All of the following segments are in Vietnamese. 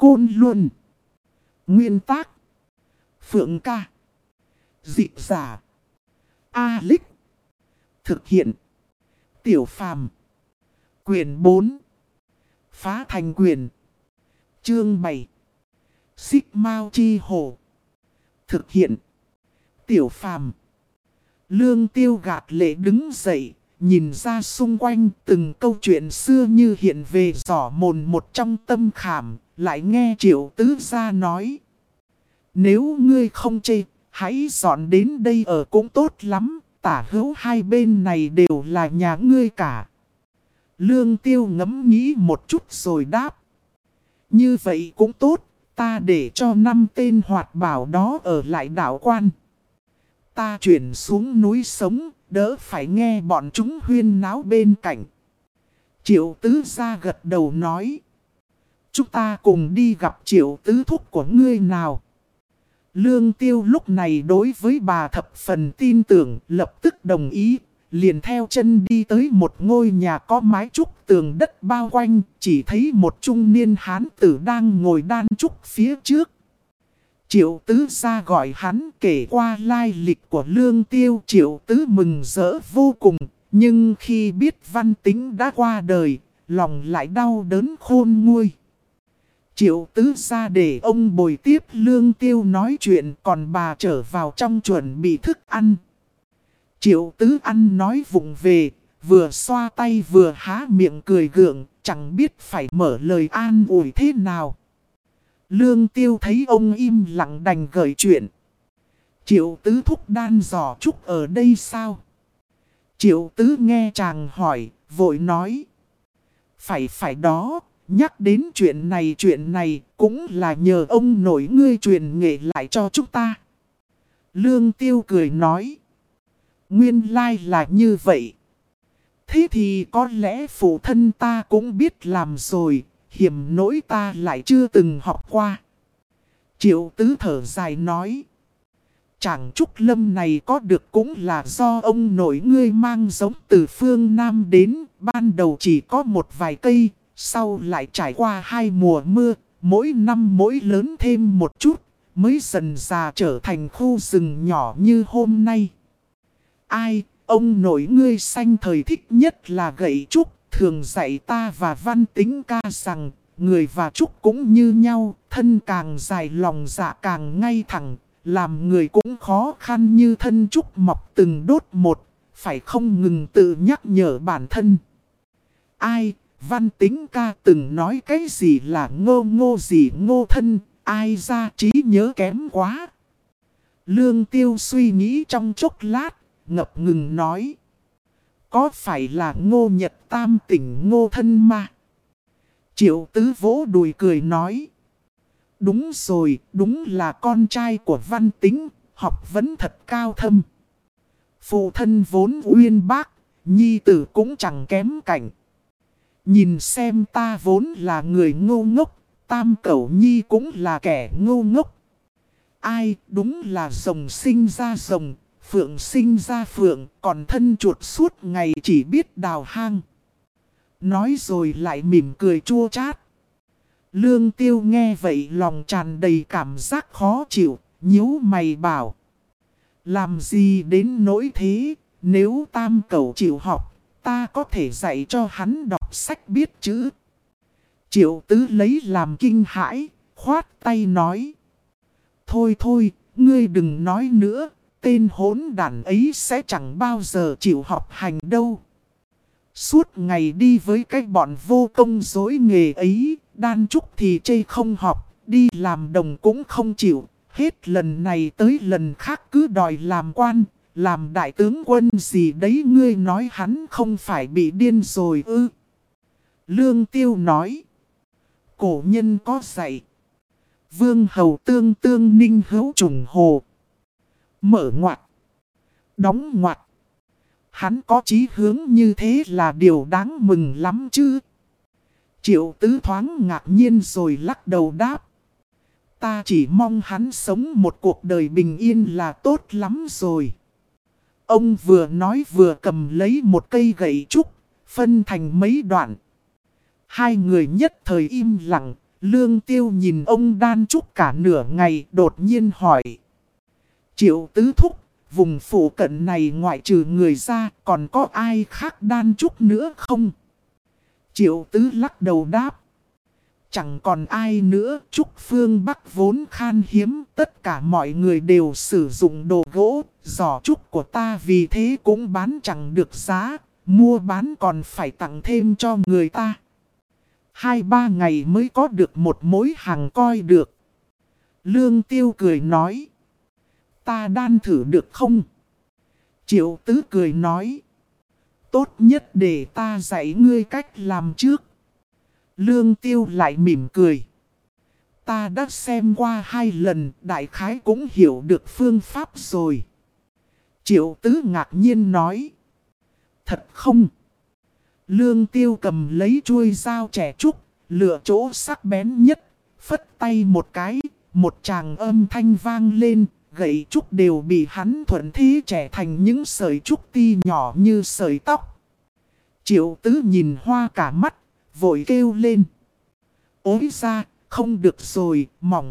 Côn Luân. Nguyên tác: Phượng Ca. Dịch giả: A-Lích. Thực hiện: Tiểu Phàm. Quyển 4. Phá thành quyền. Chương 7. Xích Mao Chi Hổ. Thực hiện: Tiểu Phàm. Lương Tiêu gạt lệ đứng dậy, nhìn ra xung quanh từng câu chuyện xưa như hiện về giỏ mồn một trong tâm khảm, lại nghe Triệu Tứ Gia nói. Nếu ngươi không chê, hãy dọn đến đây ở cũng tốt lắm, tả hữu hai bên này đều là nhà ngươi cả. Lương Tiêu ngẫm nghĩ một chút rồi đáp. Như vậy cũng tốt, ta để cho 5 tên hoạt bảo đó ở lại đảo quan. Ta chuyển xuống núi sống, đỡ phải nghe bọn chúng huyên náo bên cạnh. Triệu Tứ Gia gật đầu nói. Chúng ta cùng đi gặp Triệu Tứ Thúc của ngươi nào. Lương Tiêu lúc này đối với bà thập phần tin tưởng, lập tức đồng ý. Liền theo chân đi tới một ngôi nhà có mái trúc tường đất bao quanh, chỉ thấy một trung niên hán tử đang ngồi đan trúc phía trước. Triệu Tứ Gia gọi hắn kể qua lai lịch của Lương Tiêu. Triệu Tứ mừng rỡ vô cùng, nhưng khi biết Văn Tính đã qua đời, lòng lại đau đớn khôn nguôi. Triệu Tứ Gia để ông bồi tiếp Lương Tiêu nói chuyện, còn bà trở vào trong chuẩn bị thức ăn. Triệu Tứ ăn nói vụng về, vừa xoa tay vừa há miệng cười gượng, chẳng biết phải mở lời an ủi thế nào. Lương Tiêu thấy ông im lặng đành gợi chuyện. Triệu Tứ thúc đan giỏ trúc ở đây sao? Triệu Tứ nghe chàng hỏi, vội nói. Phải đó, nhắc đến chuyện này cũng là nhờ ông nội ngươi truyền nghệ lại cho chúng ta. Lương Tiêu cười nói. Nguyên lai là như vậy. Thế thì có lẽ phụ thân ta cũng biết làm rồi, hiểm nỗi ta lại chưa từng học qua. Triệu Tứ thở dài nói. Chàng trúc lâm này có được cũng là do ông nội ngươi mang giống từ phương Nam đến, ban đầu chỉ có một vài cây, sau lại trải qua 2 mùa mưa, mỗi năm mỗi lớn thêm một chút, mới dần già trở thành khu rừng nhỏ như hôm nay. Ai, ông nội ngươi sanh thời thích nhất là gậy trúc, thường dạy ta và Văn Tính ca rằng, người và trúc cũng như nhau, thân càng dài lòng dạ càng ngay thẳng, làm người cũng khó khăn như thân trúc mọc từng đốt một, phải không ngừng tự nhắc nhở bản thân. Ai, Văn Tính ca từng nói cái gì là ngô gì ngô thân, ai ra trí nhớ kém quá. Lương Tiêu suy nghĩ trong chốc lát, ngập ngừng nói. Có phải là Ngô Nhật Tam tỉnh Ngô thân mà? Triệu Tứ vỗ đùi cười nói. Đúng rồi, đúng là con trai của Văn Tính, học vấn thật cao thâm. Phụ thân vốn uyên bác, nhi tử cũng chẳng kém cạnh. Nhìn xem ta vốn là người ngu ngốc, Tam Cẩu Nhi cũng là kẻ ngu ngốc. Ai, đúng là rồng sinh ra rồng, phượng sinh ra phượng, còn thân chuột suốt ngày chỉ biết đào hang. Nói rồi lại mỉm cười chua chát. Lương Tiêu nghe vậy lòng tràn đầy cảm giác khó chịu, nhíu mày bảo. Làm gì đến nỗi thế, nếu Tam Cẩu chịu học, ta có thể dạy cho hắn đọc sách biết chữ. Triệu Tứ lấy làm kinh hãi, khoát tay nói. Thôi, ngươi đừng nói nữa, tên hỗn đản ấy sẽ chẳng bao giờ chịu học hành đâu. Suốt ngày đi với cái bọn vô công dối nghề ấy, đan trúc thì chê không học, đi làm đồng cũng không chịu. Hết lần này tới lần khác cứ đòi làm quan, làm đại tướng quân gì đấy, ngươi nói hắn không phải bị điên rồi ư? Lương Tiêu nói. Cổ nhân có dạy. Vương hầu tương tương ninh hữu trùng hồ. Mở ngoặt. Đóng ngoặt. Hắn có chí hướng như thế là điều đáng mừng lắm chứ. Triệu Tứ thoáng ngạc nhiên rồi lắc đầu đáp. Ta chỉ mong hắn sống một cuộc đời bình yên là tốt lắm rồi. Ông vừa nói vừa cầm lấy một cây gậy trúc, phân thành mấy đoạn. Hai người nhất thời im lặng, Lương Tiêu nhìn ông đan trúc cả nửa ngày đột nhiên hỏi. Triệu tứ thúc, vùng phụ cận này ngoại trừ người ra còn có ai khác đan trúc nữa không? Triệu tứ lắc đầu đáp. Chẳng còn ai nữa, trúc phương Bắc vốn khan hiếm, tất cả mọi người đều sử dụng đồ gỗ, giỏ trúc của ta vì thế cũng bán chẳng được giá, mua bán còn phải tặng thêm cho người ta. 2-3 ngày mới có được một mối hàng coi được. Lương Tiêu cười nói. Ta đan thử được không? Triệu tứ cười nói. Tốt nhất để ta dạy ngươi cách làm trước. Lương Tiêu lại mỉm cười. Ta đã xem qua 2 lần, đại khái cũng hiểu được phương pháp rồi. Triệu tứ ngạc nhiên nói. Thật không? Lương Tiêu cầm lấy chuôi dao trẻ trúc, lựa chỗ sắc bén nhất, phất tay một cái, một tràng âm thanh vang lên, gậy trúc đều bị hắn thuận thế trẻ thành những sợi trúc ti nhỏ như sợi tóc. Triệu tứ nhìn hoa cả mắt, vội kêu lên. Ôi ra, không được rồi,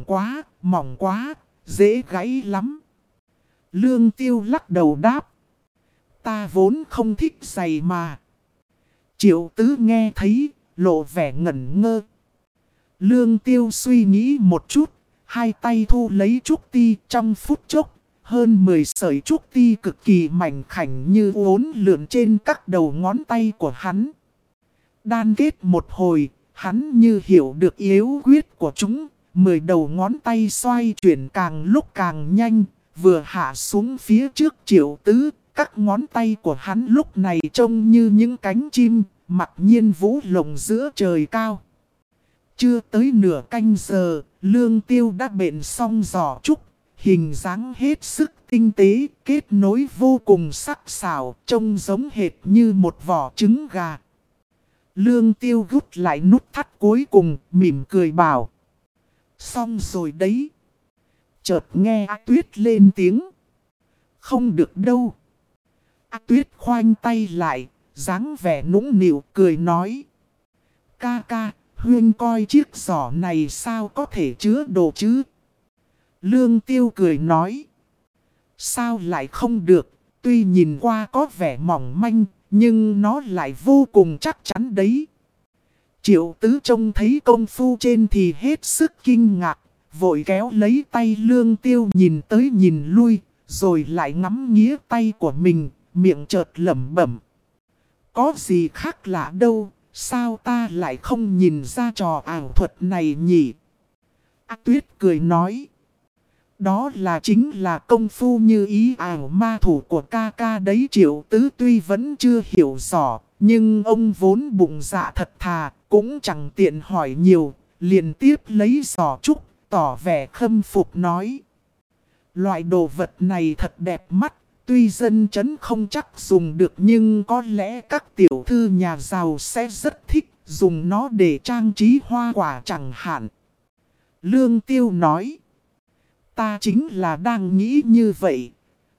mỏng quá, dễ gãy lắm. Lương Tiêu lắc đầu đáp. Ta vốn không thích giày mà. Triệu tứ nghe thấy, lộ vẻ ngẩn ngơ. Lương Tiêu suy nghĩ một chút, hai tay thu lấy trúc ti trong phút chốc. Hơn 10 sợi trúc ti cực kỳ mảnh khảnh như uốn lượn trên các đầu ngón tay của hắn. Đan kết một hồi, hắn như hiểu được yếu quyết của chúng. 10 đầu ngón tay xoay chuyển càng lúc càng nhanh, vừa hạ xuống phía trước Triệu tứ. Các ngón tay của hắn lúc này trông như những cánh chim, mặc nhiên vũ lồng giữa trời cao. Chưa tới nửa canh giờ, Lương Tiêu đã bện xong giỏ trúc, hình dáng hết sức tinh tế, kết nối vô cùng sắc sảo, trông giống hệt như một vỏ trứng gà. Lương Tiêu rút lại nút thắt cuối cùng, mỉm cười bảo. Xong rồi đấy. Chợt nghe A Tuyết lên tiếng. Không được đâu. A Tuyết khoanh tay lại, dáng vẻ nũng nịu cười nói. Ca ca, Huyên coi chiếc giỏ này sao có thể chứa đồ chứ? Lương Tiêu cười nói. Sao lại không được, tuy nhìn qua có vẻ mỏng manh, nhưng nó lại vô cùng chắc chắn đấy. Triệu tứ trông thấy công phu trên thì hết sức kinh ngạc, vội kéo lấy tay Lương Tiêu nhìn tới nhìn lui, rồi lại ngắm nghía tay của mình, miệng chợt lẩm bẩm. Có gì khác lạ đâu, sao ta lại không nhìn ra trò ảo thuật này nhỉ? A Tuyết cười nói. Đó chính là công phu như ý ảo ma thủ của ca ca đấy. Triệu tứ tuy vẫn chưa hiểu rõ, nhưng ông vốn bụng dạ thật thà, cũng chẳng tiện hỏi nhiều, liền tiếp lấy giỏ trúc, tỏ vẻ khâm phục nói. Loại đồ vật này thật đẹp mắt, tuy dân chấn không chắc dùng được nhưng có lẽ các tiểu thư nhà giàu sẽ rất thích, dùng nó để trang trí hoa quả chẳng hạn. Lương Tiêu nói. Ta chính là đang nghĩ như vậy.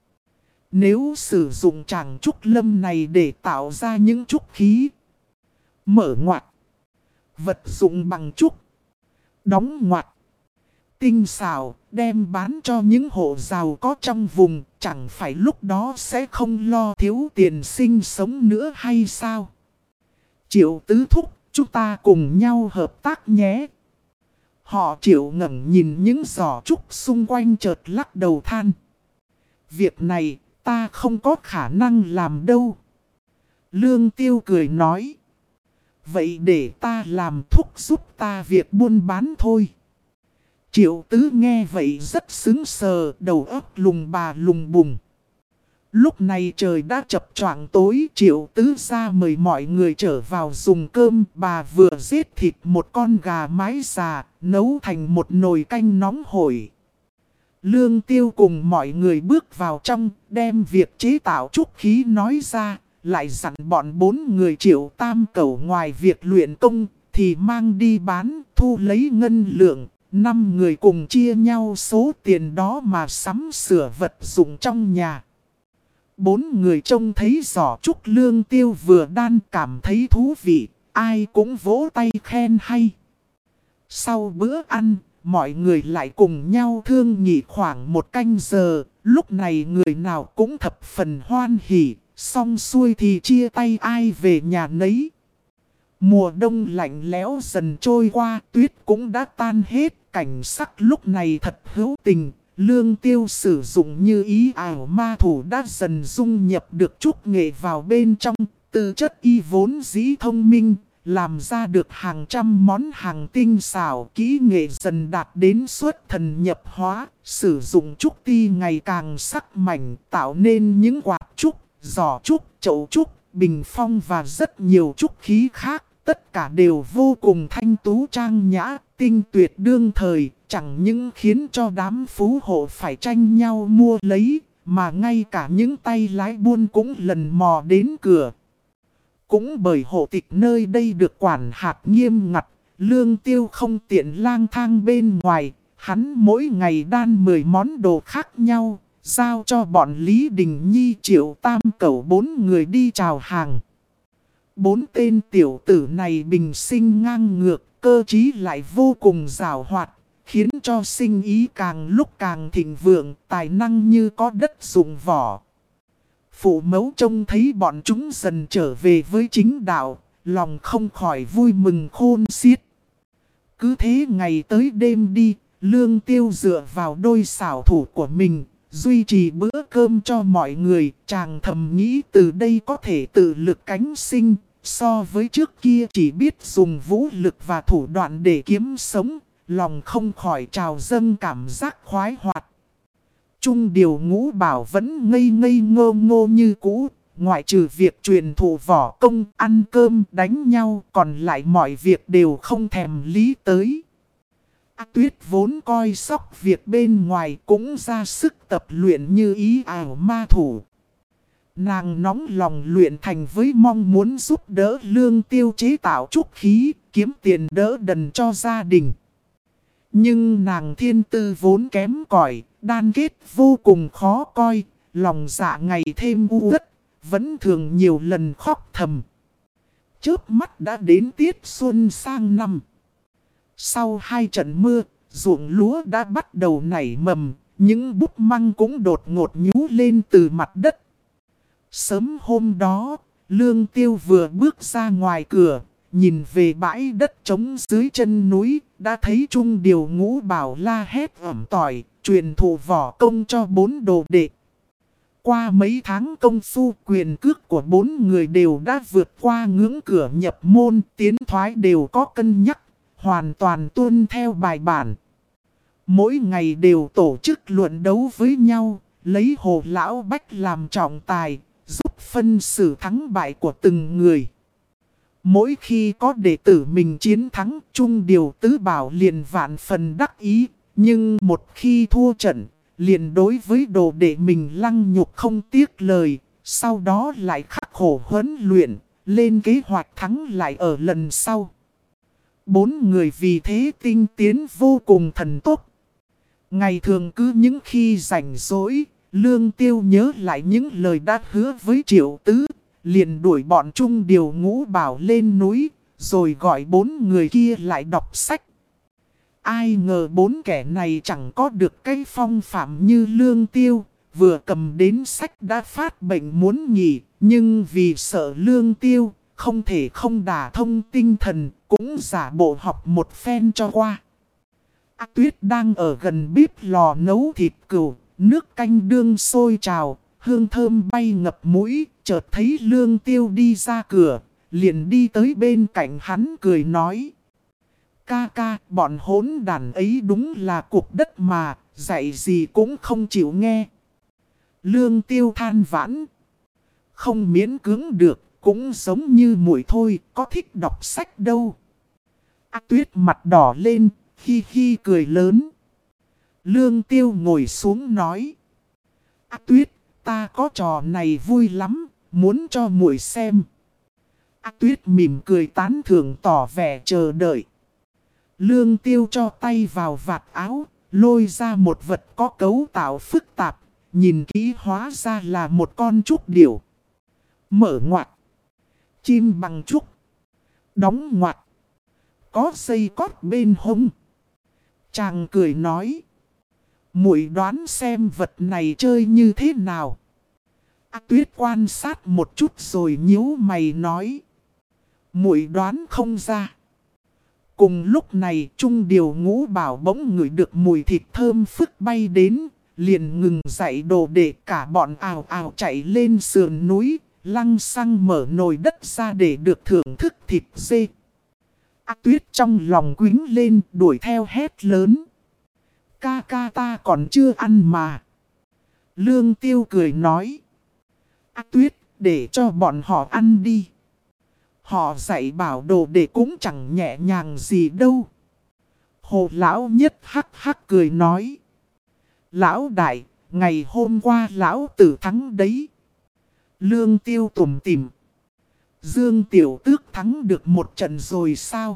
Nếu sử dụng tràng trúc lâm này để tạo ra những trúc khí, mở ngoặt, vật dụng bằng trúc, đóng ngoặt, tinh xảo, đem bán cho những hộ giàu có trong vùng, chẳng phải lúc đó sẽ không lo thiếu tiền sinh sống nữa hay sao? Triệu tứ thúc, chúng ta cùng nhau hợp tác nhé. Họ Triệu ngẩng nhìn những giỏ trúc xung quanh chợt lắc đầu than. Việc này ta không có khả năng làm đâu. Lương Tiêu cười nói. Vậy để ta làm thúc giúp ta việc buôn bán thôi. Triệu tứ nghe vậy rất sững sờ, đầu óc lùng bà lùng bùng. Lúc này trời đã chập choạng tối, Triệu tứ ra mời mọi người trở vào dùng cơm. Bà vừa giết thịt một con gà mái già, nấu thành một nồi canh nóng hổi. Lương Tiêu cùng mọi người bước vào trong, đem việc chế tạo trúc khí nói ra, lại dặn bọn 4 người Triệu tam cẩu ngoài việc luyện công, thì mang đi bán, thu lấy ngân lượng. 5 người cùng chia nhau số tiền đó mà sắm sửa vật dụng trong nhà. 4 người trông thấy giỏ trúc Lương Tiêu vừa đan cảm thấy thú vị, ai cũng vỗ tay khen hay. Sau bữa ăn, mọi người lại cùng nhau thương nghị khoảng 1 canh giờ. Lúc này người nào cũng thập phần hoan hỉ, xong xuôi thì chia tay ai về nhà nấy. Mùa đông lạnh lẽo dần trôi qua, tuyết cũng đã tan hết. Cảnh sắc lúc này thật hữu tình. Lương Tiêu sử dụng như ý ảo ma thủ đã dần dung nhập được trúc nghệ vào bên trong. Tư chất y vốn dĩ thông minh, làm ra được hàng trăm món hàng tinh xảo, kỹ nghệ dần đạt đến xuất thần nhập hóa. Sử dụng trúc ti ngày càng sắc mảnh, tạo nên những quạt trúc, giỏ trúc, chậu trúc, bình phong và rất nhiều trúc khí khác. Tất cả đều vô cùng thanh tú trang nhã, tinh tuyệt đương thời, chẳng những khiến cho đám phú hộ phải tranh nhau mua lấy, mà ngay cả những tay lái buôn cũng lần mò đến cửa. Cũng bởi hộ tịch nơi đây được quản hạt nghiêm ngặt, Lương Tiêu không tiện lang thang bên ngoài, hắn mỗi ngày đan 10 món đồ khác nhau, giao cho bọn Lý Đình Nhi Triệu Tam Cẩu 4 người đi chào hàng. 4 tên tiểu tử này bình sinh ngang ngược, cơ trí lại vô cùng giàu hoạt, khiến cho sinh ý càng lúc càng thịnh vượng, tài năng như có đất dụng võ. Phụ mẫu trông thấy bọn chúng dần trở về với chính đạo, lòng không khỏi vui mừng khôn xiết. Cứ thế ngày tới đêm đi, Lương Tiêu dựa vào đôi xảo thủ của mình, duy trì bữa cơm cho mọi người. Chàng thầm nghĩ từ đây có thể tự lực cánh sinh, so với trước kia chỉ biết dùng vũ lực và thủ đoạn để kiếm sống, lòng không khỏi trào dâng cảm giác khoái hoạt. Trung điều Ngũ Bảo vẫn ngây ngây ngô ngô như cũ, ngoại trừ việc truyền thụ võ công, ăn cơm, đánh nhau, còn lại mọi việc đều không thèm lý tới. Tuyết vốn coi sóc việc bên ngoài cũng ra sức tập luyện như ý ảo ma thủ. Nàng nóng lòng luyện thành với mong muốn giúp đỡ Lương Tiêu chế tạo trúc khí, kiếm tiền đỡ đần cho gia đình. Nhưng nàng thiên tư vốn kém cỏi, đan kết vô cùng khó coi, lòng dạ ngày thêm u uất, vẫn thường nhiều lần khóc thầm. Chớp mắt đã đến tiết xuân sang năm. Sau 2 trận mưa, ruộng lúa đã bắt đầu nảy mầm, những búp măng cũng đột ngột nhú lên từ mặt đất. Sớm hôm đó, Lương Tiêu vừa bước ra ngoài cửa, nhìn về bãi đất trống dưới chân núi, đã thấy Trung điều Ngũ Bảo la hét ẩm tỏi, truyền thụ võ công cho 4 đồ đệ. Qua mấy tháng công phu, quyền cước của 4 người đều đã vượt qua ngưỡng cửa nhập môn, tiến thoái đều có cân nhắc, hoàn toàn tuân theo bài bản. Mỗi ngày đều tổ chức luận đấu với nhau, lấy Hồ Lão Bách làm trọng tài, giúp phân xử thắng bại của từng người. Mỗi khi có đệ tử mình chiến thắng, Trung điều Tứ Bảo liền vạn phần đắc ý. Nhưng một khi thua trận, liền đối với đồ đệ mình lăng nhục không tiếc lời. Sau đó lại khắc khổ huấn luyện, lên kế hoạch thắng lại ở lần sau. 4 người vì thế tinh tiến vô cùng thần tốc. Ngày thường cứ những khi rảnh rỗi, Lương Tiêu nhớ lại những lời đã hứa với Triệu Tứ, liền đuổi bọn Trung điều Ngũ Bảo lên núi, rồi gọi 4 người kia lại đọc sách. Ai ngờ 4 kẻ này chẳng có được cái phong phạm như Lương Tiêu, vừa cầm đến sách đã phát bệnh muốn nghỉ, nhưng vì sợ Lương Tiêu, không thể không đả thông tinh thần, cũng giả bộ học một phen cho qua. Tuyết đang ở gần bếp lò nấu thịt cừu, nước canh đương sôi trào, hương thơm bay ngập mũi, chợt thấy Lương Tiêu đi ra cửa, liền đi tới bên cạnh hắn cười nói. Ca ca, bọn hỗn đàn ấy đúng là cục đất mà, dạy gì cũng không chịu nghe. Lương Tiêu than vãn. Không miễn cưỡng được, cũng giống như muội thôi, có thích đọc sách đâu. Tuyết mặt đỏ lên, hi hi cười lớn. Lương Tiêu ngồi xuống nói. Tuyết, ta có trò này vui lắm, muốn cho muội xem. Tuyết mỉm cười tán thưởng tỏ vẻ chờ đợi. Lương Tiêu cho tay vào vạt áo, lôi ra một vật có cấu tạo phức tạp, nhìn kỹ hóa ra là một con trúc điểu. Mở ngoặc. Chim bằng trúc. Đóng ngoặc. có dây cót bên hông. Chàng cười nói. Muội đoán xem vật này chơi như thế nào. Tuyết quan sát một chút rồi nhíu mày nói. Muội đoán không ra. Cùng lúc này Trung Điều Ngũ Bảo bỗng ngửi được mùi thịt thơm phức bay đến. Liền ngừng dậy đồ để cả bọn ào ào chạy lên sườn núi. Lăng xăng mở nồi đất ra để được thưởng thức thịt dê. Tuyết trong lòng quính lên đuổi theo hét lớn. Ca ca ta còn chưa ăn mà. Lương Tiêu cười nói. Tuyết để cho bọn họ ăn đi. Họ dạy bảo đồ để cũng chẳng nhẹ nhàng gì đâu. Hồ Lão Nhất hắc hắc cười nói. Lão đại, ngày hôm qua lão tử thắng đấy. Lương Tiêu tủm tỉm. Dương Tiểu Tước thắng được một trận rồi sao?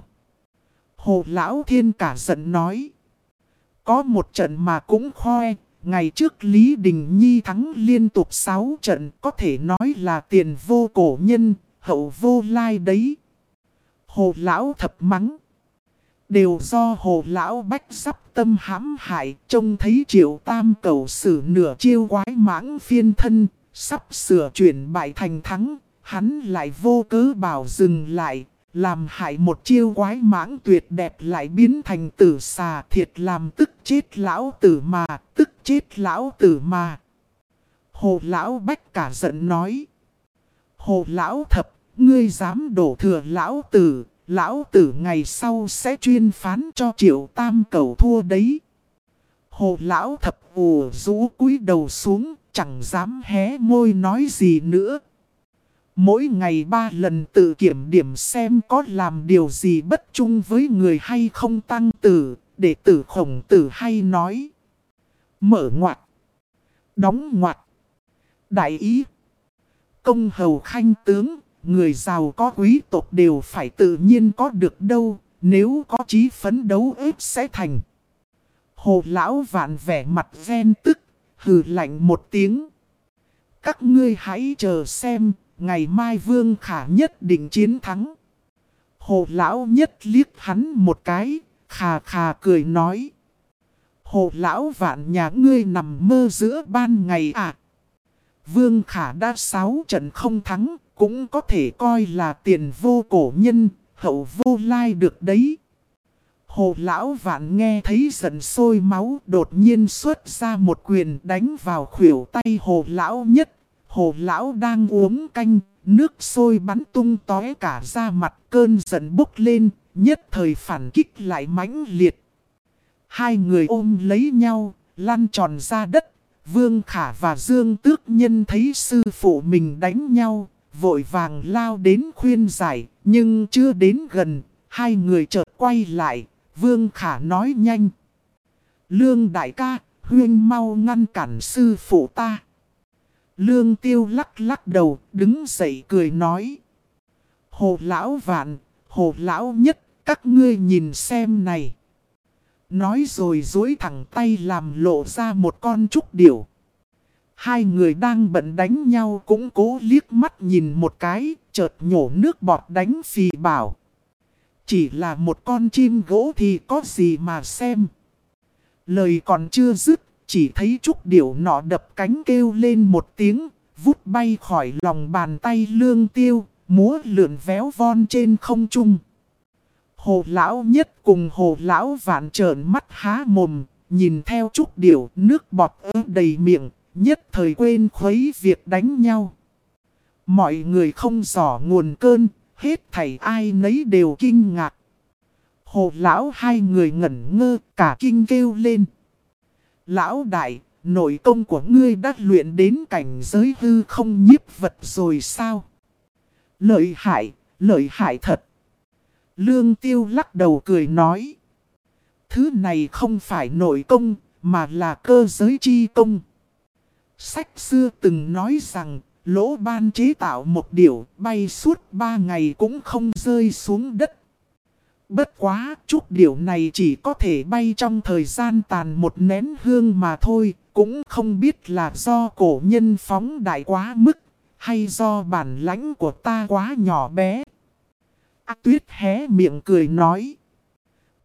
Hồ Lão Thiên cả giận nói. Có một trận mà cũng khoe. Ngày trước Lý Đình Nhi thắng liên tục 6 trận, có thể nói là tiền vô cổ nhân, hậu vô lai đấy. Hồ Lão Thập mắng. Đều do Hồ Lão Bách sắp tâm hãm hại, trông thấy Triệu Tam Cẩu sử nửa chiêu quái mãng phiên thân, sắp sửa chuyển bại thành thắng, hắn lại vô cớ bảo dừng lại. Làm hại một chiêu quái mãng tuyệt đẹp lại biến thành tử xà, thiệt làm tức chết lão tử mà, tức chết lão tử mà. Hồ Lão Bách cả giận nói. Hồ Lão Thập, ngươi dám đổ thừa lão tử ngày sau sẽ chuyên phán cho Triệu Tam Cẩu thua đấy. Hồ Lão Thập ù rũ cúi đầu xuống, chẳng dám hé môi nói gì nữa. Mỗi ngày 3 lần tự kiểm điểm xem có làm điều gì bất trung với người hay không tăng tử, để tử Khổng Tử hay nói. Mở ngoặt. Đóng ngoặt. Đại ý. Công hầu khanh tướng, người giàu có quý tộc đều phải tự nhiên có được đâu, nếu có chí phấn đấu ếp sẽ thành. Hồ Lão Vạn vẻ mặt ghen tức, hừ lạnh một tiếng. Các ngươi hãy chờ xem. Ngày mai Vương Khả nhất định chiến thắng. Hồ Lão Nhất liếc hắn một cái, khà khà cười nói. Hồ Lão Vạn nhà ngươi nằm mơ giữa ban ngày à. Vương Khả đã 6 trận không thắng, cũng có thể coi là tiền vô cổ nhân, hậu vô lai được đấy. Hồ Lão Vạn nghe thấy giận sôi máu, đột nhiên xuất ra một quyền đánh vào khuỷu tay Hồ Lão Nhất. Hồ Lão đang uống canh, nước sôi bắn tung tóe cả ra mặt, cơn giận bốc lên, nhất thời phản kích lại mãnh liệt. Hai người ôm lấy nhau, lăn tròn ra đất. Vương Khả và Dương Tước Nhân thấy sư phụ mình đánh nhau, vội vàng lao đến khuyên giải, nhưng chưa đến gần, hai người chợt quay lại. Vương Khả nói nhanh. Lương đại ca, huynh mau ngăn cản sư phụ ta. Lương Tiêu lắc lắc đầu, đứng dậy cười nói. Hồ Lão Vạn, Hồ Lão Nhất, các ngươi nhìn xem này. Nói rồi duỗi thẳng tay làm lộ ra một con trúc điểu. Hai người đang bận đánh nhau cũng cố liếc mắt nhìn một cái, chợt nhổ nước bọt đánh phì bảo. Chỉ là một con chim gỗ thì có gì mà xem. Lời còn chưa dứt, chỉ thấy trúc điểu nọ đập cánh kêu lên một tiếng, vút bay khỏi lòng bàn tay Lương Tiêu, múa lượn véo von trên không trung. Hồ Lão Nhất cùng Hồ Lão Vạn trợn mắt há mồm, nhìn theo trúc điểu, nước bọt đầy miệng, nhất thời quên khuấy việc đánh nhau. Mọi người không rõ nguồn cơn, hết thảy ai nấy đều kinh ngạc. Hồ Lão hai người ngẩn ngơ, cả kinh kêu lên. Lão đại, nội công của ngươi đã luyện đến cảnh giới hư không nhiếp vật rồi sao? Lợi hại thật. Lương Tiêu lắc đầu cười nói. Thứ này không phải nội công, mà là cơ giới chi công. Sách xưa từng nói rằng, Lỗ Ban chế tạo một điểu bay suốt 3 ngày cũng không rơi xuống đất. Bất quá, trúc điểu này chỉ có thể bay trong thời gian tàn một nén hương mà thôi, cũng không biết là do cổ nhân phóng đại quá mức, hay do bản lãnh của ta quá nhỏ bé. Tuyết hé miệng cười nói,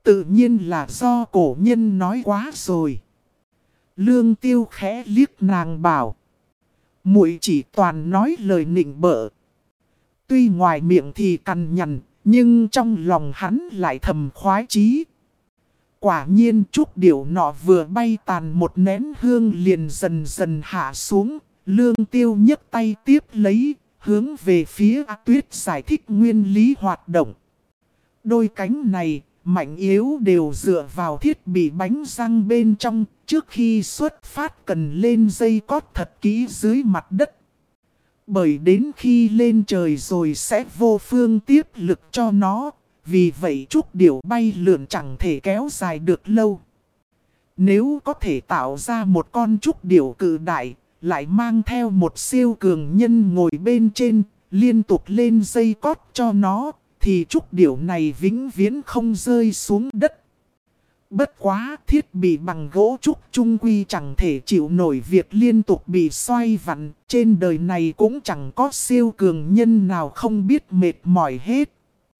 Tự nhiên là do cổ nhân nói quá rồi. Lương Tiêu khẽ liếc nàng bảo. Muội chỉ toàn nói lời nịnh bợ. Tuy ngoài miệng thì cằn nhằn, nhưng trong lòng hắn lại thầm khoái chí. Quả nhiên trúc điểu nọ vừa bay tàn một nén hương liền dần dần hạ xuống. Lương Tiêu nhấc tay tiếp lấy, hướng về phía A Tuyết giải thích nguyên lý hoạt động. Đôi cánh này, mạnh yếu đều dựa vào thiết bị bánh răng bên trong, trước khi xuất phát cần lên dây cót thật kỹ dưới mặt đất. Bởi đến khi lên trời rồi sẽ vô phương tiếp lực cho nó, vì vậy trúc điểu bay lượn chẳng thể kéo dài được lâu. Nếu có thể tạo ra một con trúc điểu cự đại, lại mang theo một siêu cường nhân ngồi bên trên, liên tục lên dây cót cho nó, thì trúc điểu này vĩnh viễn không rơi xuống đất. Bất quá thiết bị bằng gỗ trúc trung quy chẳng thể chịu nổi việc liên tục bị xoay vặn. Trên đời này cũng chẳng có siêu cường nhân nào không biết mệt mỏi hết.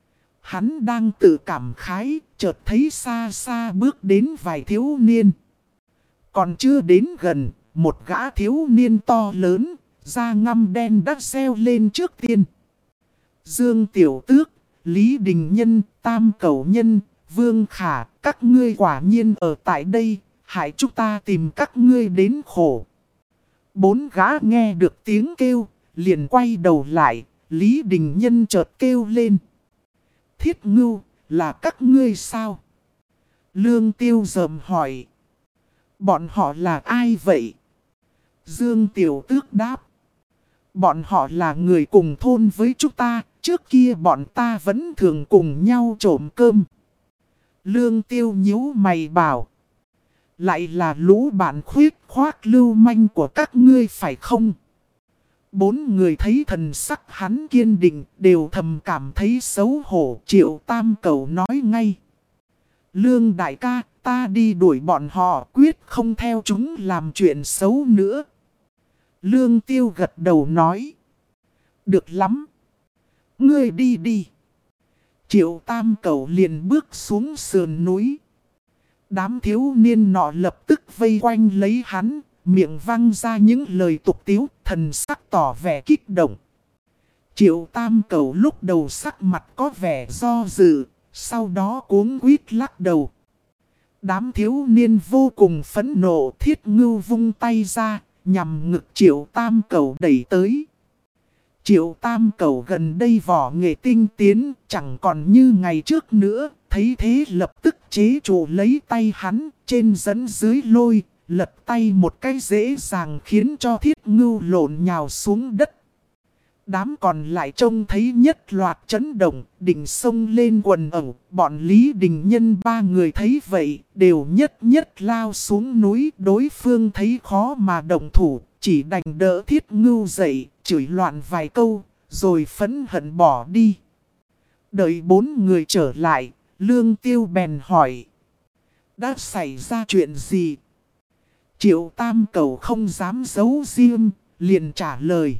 Hắn đang tự cảm khái, chợt thấy xa xa bước đến vài thiếu niên. Còn chưa đến gần, một gã thiếu niên to lớn, da ngăm đen đã reo lên trước tiên. Dương Tiểu Tước, Lý Đình Nhân, Tam Cẩu Nhân, Vương Khả, các ngươi quả nhiên ở tại đây, hãy chúng ta tìm các ngươi đến khổ. Bốn gã nghe được tiếng kêu, liền quay đầu lại, Lý Đình Nhân chợt kêu lên. Thiết Ngưu, là các ngươi sao? Lương Tiêu rầm hỏi. Bọn họ là ai vậy? Dương Tiểu Tước đáp. Bọn họ là người cùng thôn với chúng ta, trước kia bọn ta vẫn thường cùng nhau trộm cơm. Lương Tiêu nhíu mày bảo. Lại là lũ bạn khuyết khoác lưu manh của các ngươi phải không? Bốn người thấy thần sắc hắn kiên định, đều thầm cảm thấy xấu hổ. Triệu Tam Cẩu nói ngay. Lương đại ca, ta đi đuổi bọn họ, quyết không theo chúng làm chuyện xấu nữa. Lương Tiêu gật đầu nói. Được lắm. Ngươi đi đi. Triệu Tam Cẩu liền bước xuống sườn núi. Đám thiếu niên nọ lập tức vây quanh lấy hắn, miệng văng ra những lời tục tiếu, thần sắc tỏ vẻ kích động. Triệu Tam Cẩu lúc đầu sắc mặt có vẻ do dự, sau đó cuống quýt lắc đầu. Đám thiếu niên vô cùng phẫn nộ, Thiết Ngưu vung tay ra, nhằm ngực Triệu Tam Cẩu đẩy tới. Triệu Tam Cẩu gần đây võ nghệ tinh tiến, chẳng còn như ngày trước nữa, thấy thế lập tức chế trụ lấy tay hắn, trên dẫn dưới lôi, lật tay một cái dễ dàng khiến cho Thiết Ngưu lộn nhào xuống đất. Đám còn lại trông thấy nhất loạt chấn động, định xông lên quần ẩu, bọn Lý Đình Nhân ba người thấy vậy, đều nhất nhất lao xuống núi, đối phương thấy khó mà động thủ, chỉ đành đỡ Thiết Ngưu dậy, chửi loạn vài câu, rồi phẫn hận bỏ đi. Đợi bốn người trở lại, Lương Tiêu bèn hỏi. Đã xảy ra chuyện gì? Triệu Tam Cẩu không dám giấu riêng, liền trả lời.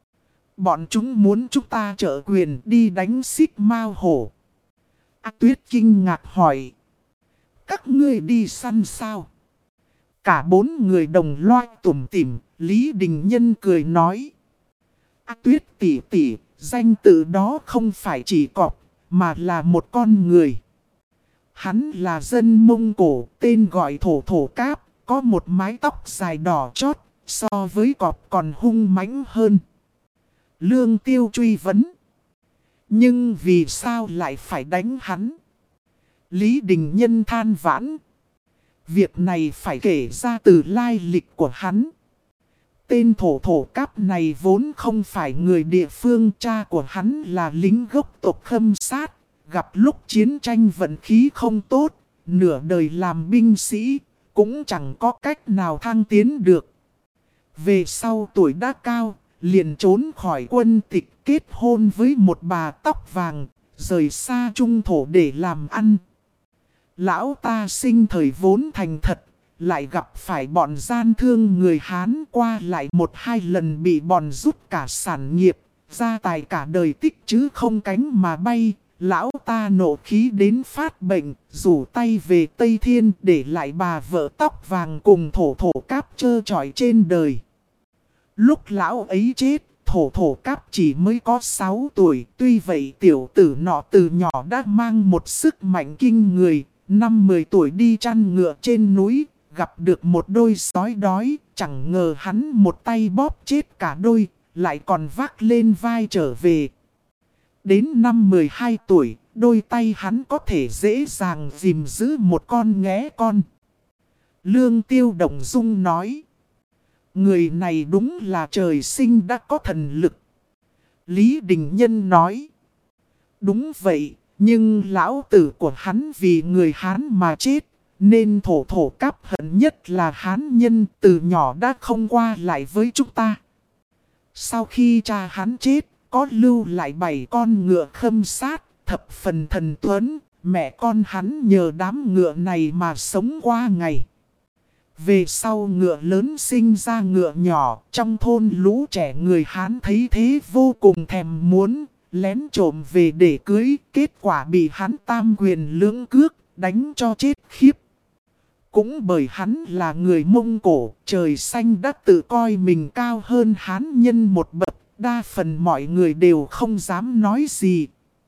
Bọn chúng muốn chúng ta trợ quyền đi đánh Xích Mao Hổ. A Tuyết kinh ngạc hỏi. Các ngươi đi săn sao? Cả bốn người đồng loa tủm tỉm, Lý Đình Nhân cười nói. A Tuyết tỷ tỷ, danh tự đó không phải chỉ cọp, mà là một con người. Hắn là dân Mông Cổ, tên gọi Thổ Thổ Cáp, có một mái tóc dài đỏ chót, so với cọp còn hung mãnh hơn. Lương Tiêu truy vấn. Nhưng vì sao lại phải đánh hắn? Lý Đình Nhân than vãn. Việc này phải kể ra từ lai lịch của hắn. Tên Thổ Thổ Cáp này vốn không phải người địa phương, cha của hắn là lính gốc tộc Khâm Sát. Gặp lúc chiến tranh vận khí không tốt, nửa đời làm binh sĩ, cũng chẳng có cách nào thăng tiến được. Về sau tuổi đã cao, liền trốn khỏi quân tịch, kết hôn với một bà tóc vàng, rời xa Trung Thổ để làm ăn. Lão ta sinh thời vốn thành thật, lại gặp phải bọn gian thương người Hán, qua lại một hai lần bị bọn rút cả sản nghiệp, gia tài cả đời tích chứ không cánh mà bay, Lão ta nộ khí đến phát bệnh, rủ tay về Tây Thiên để lại bà vợ tóc vàng cùng thổ thổ cáp trơ trọi trên đời. Lúc lão ấy chết, thổ thổ cáp chỉ mới có 6 tuổi. Tuy vậy tiểu tử nọ từ nhỏ đã mang một sức mạnh kinh người. Năm 10 tuổi đi chăn ngựa trên núi, gặp được một đôi sói đói. Chẳng ngờ hắn một tay bóp chết cả đôi, lại còn vác lên vai trở về. Đến năm 12 tuổi, đôi tay hắn có thể dễ dàng gìn giữ một con nghé con. Lương Tiêu Động Dung nói. Người này đúng là trời sinh đã có thần lực. Lý Đình Nhân nói. Đúng vậy, nhưng lão tử của hắn vì người Hán mà chết. Nên thổ thổ cáp hận nhất là Hán nhân, từ nhỏ đã không qua lại với chúng ta. Sau khi cha hắn chết, có lưu lại 7 con ngựa khâm sát, thập phần thần tuấn. Mẹ con hắn nhờ đám ngựa này mà sống qua ngày. Về sau ngựa lớn sinh ra ngựa nhỏ, trong thôn lũ trẻ người Hán thấy thế vô cùng thèm muốn, lén trộm về để cưới, kết quả bị hắn tam quyền lưỡng cước, đánh cho chết khiếp. Cũng bởi hắn là người Mông Cổ, trời xanh đã tự coi mình cao hơn Hán nhân một bậc, đa phần mọi người đều không dám nói gì.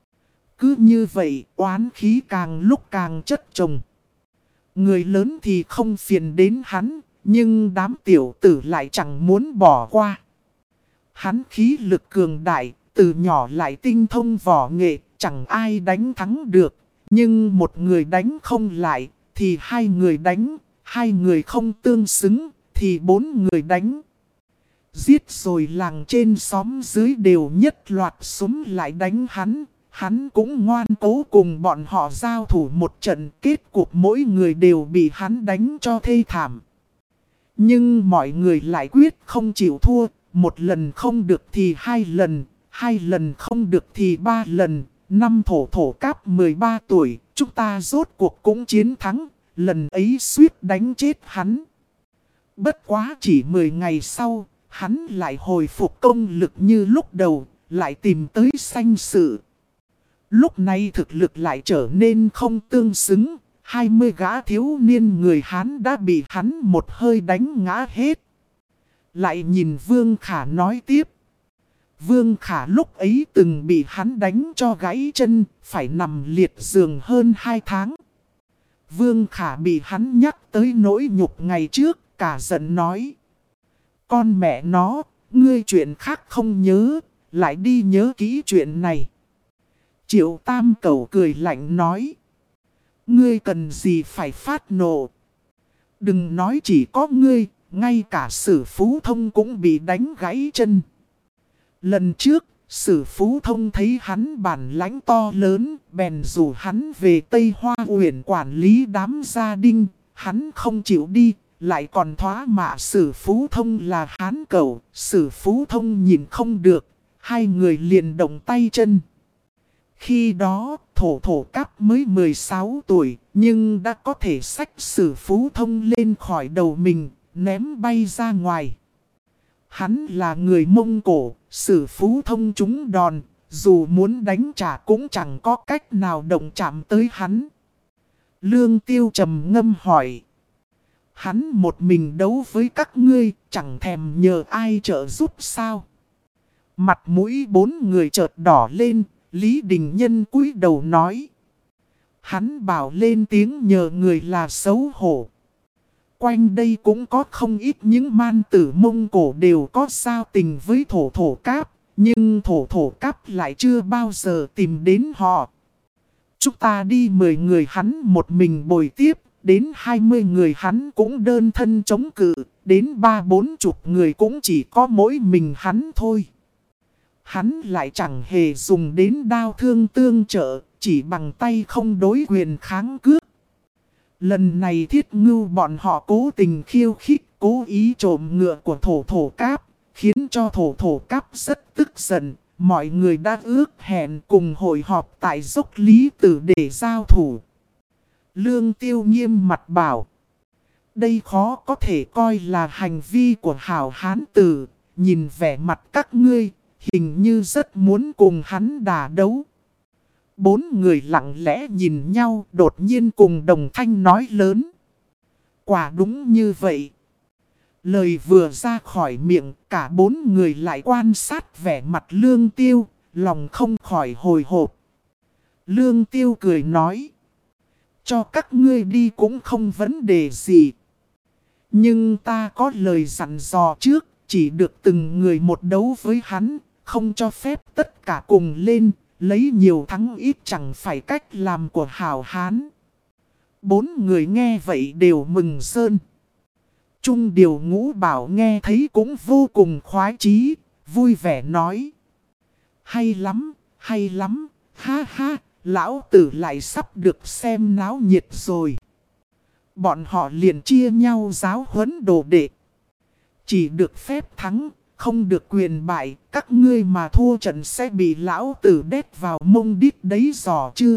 Cứ như vậy, oán khí càng lúc càng chất chồng. Người lớn thì không phiền đến hắn, nhưng đám tiểu tử lại chẳng muốn bỏ qua. Hắn khí lực cường đại, từ nhỏ lại tinh thông võ nghệ, chẳng ai đánh thắng được. Nhưng một người đánh không lại, thì 2 người đánh, 2 người không tương xứng, thì 4 người đánh. Giết rồi làng trên xóm dưới đều nhất loạt súng lại đánh hắn. Hắn cũng ngoan cố cùng bọn họ giao thủ một trận, kết cục mỗi người đều bị hắn đánh cho thê thảm. Nhưng mọi người lại quyết không chịu thua, một lần không được thì 2 lần, 2 lần không được thì 3 lần. Năm thổ thổ cáp 13 tuổi, chúng ta rốt cuộc cũng chiến thắng, lần ấy suýt đánh chết hắn. Bất quá chỉ 10 ngày sau, hắn lại hồi phục công lực như lúc đầu, lại tìm tới sanh sự. Lúc này thực lực lại trở nên không tương xứng, 20 gã thiếu niên người Hán đã bị hắn một hơi đánh ngã hết. Lại nhìn Vương Khả nói tiếp. Vương Khả lúc ấy từng bị hắn đánh cho gãy chân, phải nằm liệt giường hơn 2 tháng. Vương Khả bị hắn nhắc tới nỗi nhục ngày trước, cả giận nói. Con mẹ nó, ngươi chuyện khác không nhớ, lại đi nhớ kỹ chuyện này. Triệu Tam Cẩu cười lạnh nói. Ngươi cần gì phải phát nộ. Đừng nói chỉ có ngươi, ngay cả Sử Phú Thông cũng bị đánh gãy chân. Lần trước, Sử Phú Thông thấy hắn bản lãnh to lớn, bèn rủ hắn về Tây Hoa Uyển quản lý đám gia đình. Hắn không chịu đi, lại còn thoá mạ Sử Phú Thông là Hán Cẩu. Sử Phú Thông nhìn không được, 2 người liền động tay chân. Khi đó, thổ thổ cáp mới 16 tuổi, nhưng đã có thể xách Sử Phú Thông lên khỏi đầu mình, ném bay ra ngoài. Hắn là người Mông Cổ, Sử Phú Thông trúng đòn, dù muốn đánh trả cũng chẳng có cách nào động chạm tới hắn. Lương Tiêu trầm ngâm hỏi. Hắn một mình đấu với các ngươi, chẳng thèm nhờ ai trợ giúp sao? Mặt mũi 4 người chợt đỏ lên. Lý Đình Nhân cúi đầu nói. Hắn bảo lên tiếng nhờ người là xấu hổ. Quanh đây cũng có không ít những man tử Mông Cổ đều có giao tình với thổ thổ cáp. Nhưng thổ thổ cáp lại chưa bao giờ tìm đến họ. Chúng ta đi 10 người hắn một mình bồi tiếp. Đến 20 người hắn cũng đơn thân chống cự. Đến 30-40 người cũng chỉ có mỗi mình hắn thôi. Hắn lại chẳng hề dùng đến đao thương tương trợ, chỉ bằng tay không đối quyền kháng cước. Lần này Thiết Ngưu bọn họ cố tình khiêu khích, cố ý trộm ngựa của thổ thổ cáp, khiến cho thổ thổ cáp rất tức giận. Mọi người đã ước hẹn cùng hội họp tại dốc Lý Tử để giao thủ. Lương Tiêu nghiêm mặt bảo. Đây khó có thể coi là hành vi của hảo hán tử, nhìn vẻ mặt các ngươi. Hình như rất muốn cùng hắn đả đấu. Bốn người lặng lẽ nhìn nhau, đột nhiên cùng đồng thanh nói lớn. Quả đúng như vậy. Lời vừa ra khỏi miệng, cả bốn người lại quan sát vẻ mặt Lương Tiêu, lòng không khỏi hồi hộp. Lương Tiêu cười nói. Cho các ngươi đi cũng không vấn đề gì. Nhưng ta có lời dặn dò trước, chỉ được từng người một đấu với hắn, không cho phép tất cả cùng lên, lấy nhiều thắng ít chẳng phải cách làm của hảo hán. Bốn người nghe vậy đều mừng rơn. Trung Điều Ngũ Bảo nghe thấy cũng vô cùng khoái chí, vui vẻ nói. Hay lắm, ha ha, lão tử lại sắp được xem náo nhiệt rồi. Bọn họ liền chia nhau giáo huấn đồ đệ. Chỉ được phép thắng, không được quyền bại, các ngươi mà thua trận sẽ bị lão tử đét vào mông đít đấy giò chưa?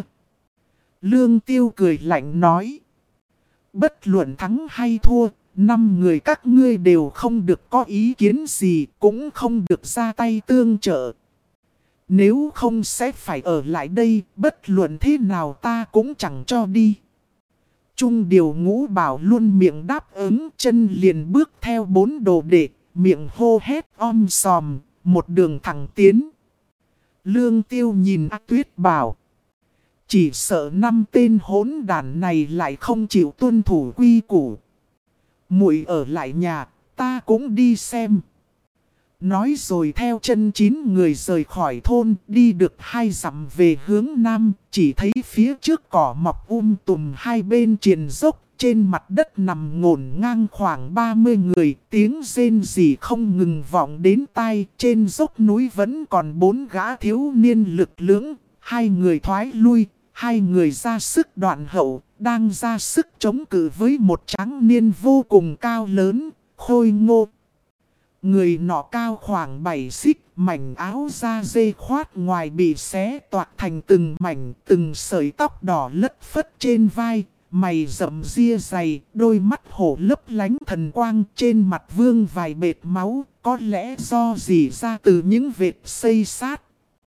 Lương Tiêu cười lạnh nói. Bất luận thắng hay thua, 5 người các ngươi đều không được có ý kiến gì, cũng không được ra tay tương trợ. Nếu không sẽ phải ở lại đây, bất luận thế nào ta cũng chẳng cho đi. Trung Điều Ngũ Bảo luôn miệng đáp ứng, chân liền bước theo 4 đồ đệ, miệng hô hét om sòm, một đường thẳng tiến. Lương Tiêu nhìn A Tuyết bảo. Chỉ sợ 5 tên hỗn đản này lại không chịu tuân thủ quy củ. Muội ở lại nhà, ta cũng đi xem. Nói rồi theo chân 9 người rời khỏi thôn, đi được 2 dặm về hướng nam, chỉ thấy phía trước cỏ mọc tùm hai bên triền dốc, trên mặt đất nằm ngổn ngang khoảng 30 người, tiếng rên rỉ không ngừng vọng đến tai, trên dốc núi vẫn còn 4 gã thiếu niên lực lưỡng, 2 người thoái lui, 2 người ra sức đoạn hậu, đang ra sức chống cự với một tráng niên vô cùng cao lớn, khôi ngô. Người nọ cao khoảng 7 xích, mảnh áo da dê khoát ngoài bị xé toạc thành từng mảnh, từng sợi tóc đỏ lất phất trên vai, mày rậm ria dày, đôi mắt hổ lấp lánh thần quang, trên mặt vương vài vệt máu, có lẽ do gì ra từ những vệt xây sát.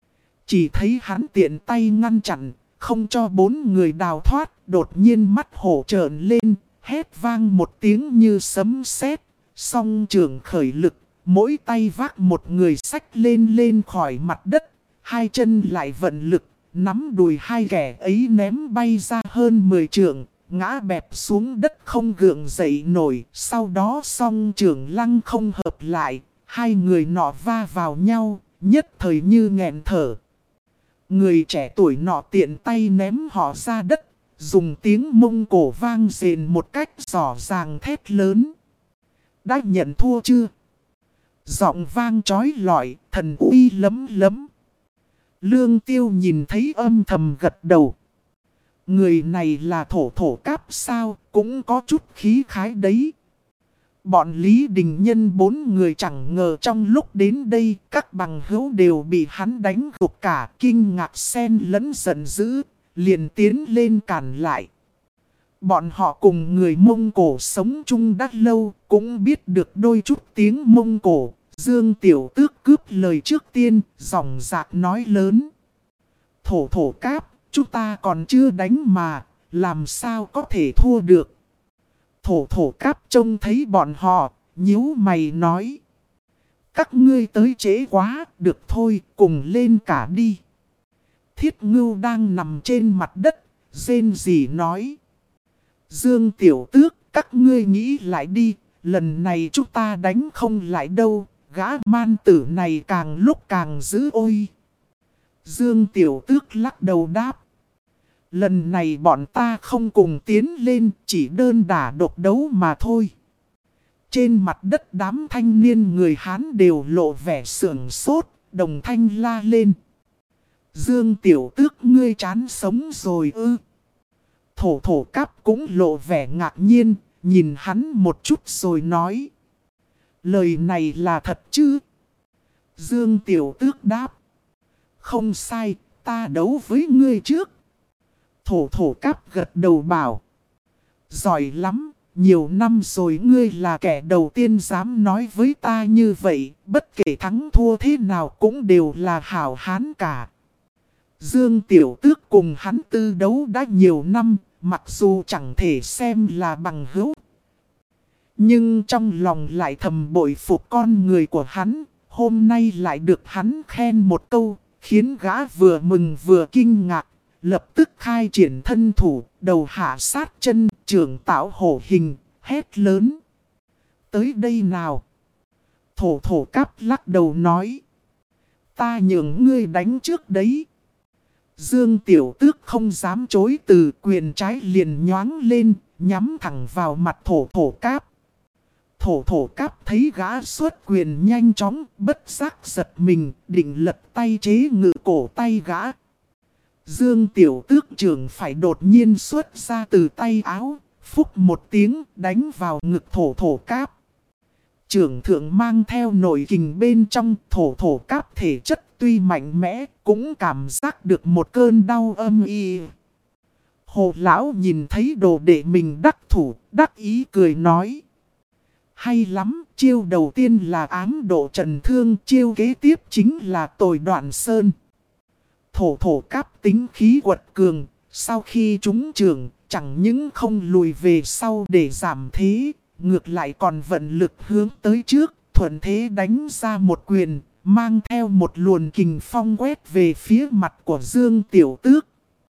Chỉ thấy hắn tiện tay ngăn chặn, không cho 4 người đào thoát, đột nhiên mắt hổ trợn lên, hét vang một tiếng như sấm sét. Song trường khởi lực, mỗi tay vác một người xách lên khỏi mặt đất, 2 chân lại vận lực, nắm đùi 2 kẻ ấy ném bay ra hơn 10 trượng, ngã bẹp xuống đất không gượng dậy nổi. Sau đó song trường lăng không hợp lại, 2 người nọ va vào nhau, nhất thời như nghẹn thở. Người trẻ tuổi nọ tiện tay ném họ ra đất, dùng tiếng Mông Cổ vang rền một cách rõ ràng thét lớn. Đã nhận thua chưa? Giọng vang chói lọi, thần uy lấm lấm. Lương Tiêu nhìn thấy âm thầm gật đầu. Người này là thổ cáp sao, cũng có chút khí khái đấy. Bọn Lý Đình Nhân 4 người chẳng ngờ trong lúc đến đây, các bằng hữu đều bị hắn đánh gục cả, kinh ngạc xen lẫn giận dữ, liền tiến lên cản lại. Bọn họ cùng người Mông Cổ sống chung đã lâu, cũng biết được đôi chút tiếng Mông Cổ. Dương Tiểu Tước cướp lời trước tiên, giọng dạc nói lớn. Thổ cáp, chúng ta còn chưa đánh mà, làm sao có thể thua được. Thổ cáp trông thấy bọn họ, nhíu mày nói. Các ngươi tới trễ quá, được thôi, cùng lên cả đi. Thiết Ngưu đang nằm trên mặt đất, rên rỉ nói. Dương Tiểu Tước, các ngươi nghĩ lại đi, lần này chúng ta đánh không lại đâu, gã man tử này càng lúc càng dữ ôi. Dương Tiểu Tước lắc đầu đáp. Lần này bọn ta không cùng tiến lên, chỉ đơn đả độc đấu mà thôi. Trên mặt đất đám thanh niên người Hán đều lộ vẻ sưởng sốt, đồng thanh la lên. Dương Tiểu Tước ngươi chán sống rồi ư. Thổ cáp cũng lộ vẻ ngạc nhiên, nhìn hắn một chút rồi nói. Lời này là thật chứ? Dương Tiểu Tước đáp. Không sai, ta đấu với ngươi trước. Thổ cáp gật đầu bảo. Giỏi lắm, nhiều năm rồi ngươi là kẻ đầu tiên dám nói với ta như vậy, bất kể thắng thua thế nào cũng đều là hảo hán cả. Dương Tiểu Tước cùng hắn tư đấu đã nhiều năm, mặc dù chẳng thể xem là bằng hữu. Nhưng trong lòng lại thầm bội phục con người của hắn, hôm nay lại được hắn khen một câu, khiến gã vừa mừng vừa kinh ngạc, lập tức khai triển thân thủ, đầu hạ sát chân, trưởng tạo hổ hình, hét lớn. Tới đây nào! Thổ thổ cáp lắc đầu nói. Ta nhường ngươi đánh trước đấy. Dương Tiểu Tước không dám chối từ, quyền trái liền nhoáng lên, nhắm thẳng vào mặt thổ thổ cáp. Thổ thổ cáp thấy gã xuất quyền nhanh chóng, bất giác giật mình, định lật tay chế ngự cổ tay gã. Dương Tiểu Tước trưởng phải đột nhiên xuất ra từ tay áo, phúc một tiếng đánh vào ngực thổ thổ cáp. Trưởng thượng mang theo nội kình bên trong, thổ thổ cáp thể chất tuy mạnh mẽ, cũng cảm giác được một cơn đau âm y. Hồ lão nhìn thấy đồ đệ mình đắc thủ, đắc ý cười nói. Hay lắm, chiêu đầu tiên là ám độ trần thương, chiêu kế tiếp chính là tồi đoạn sơn. Thổ thổ cáp tính khí quật cường, sau khi trúng trường, chẳng những không lùi về sau để giảm thế, ngược lại còn vận lực hướng tới trước, thuận thế đánh ra một quyền, mang theo một luồn kình phong quét về phía mặt của Dương Tiểu Tước.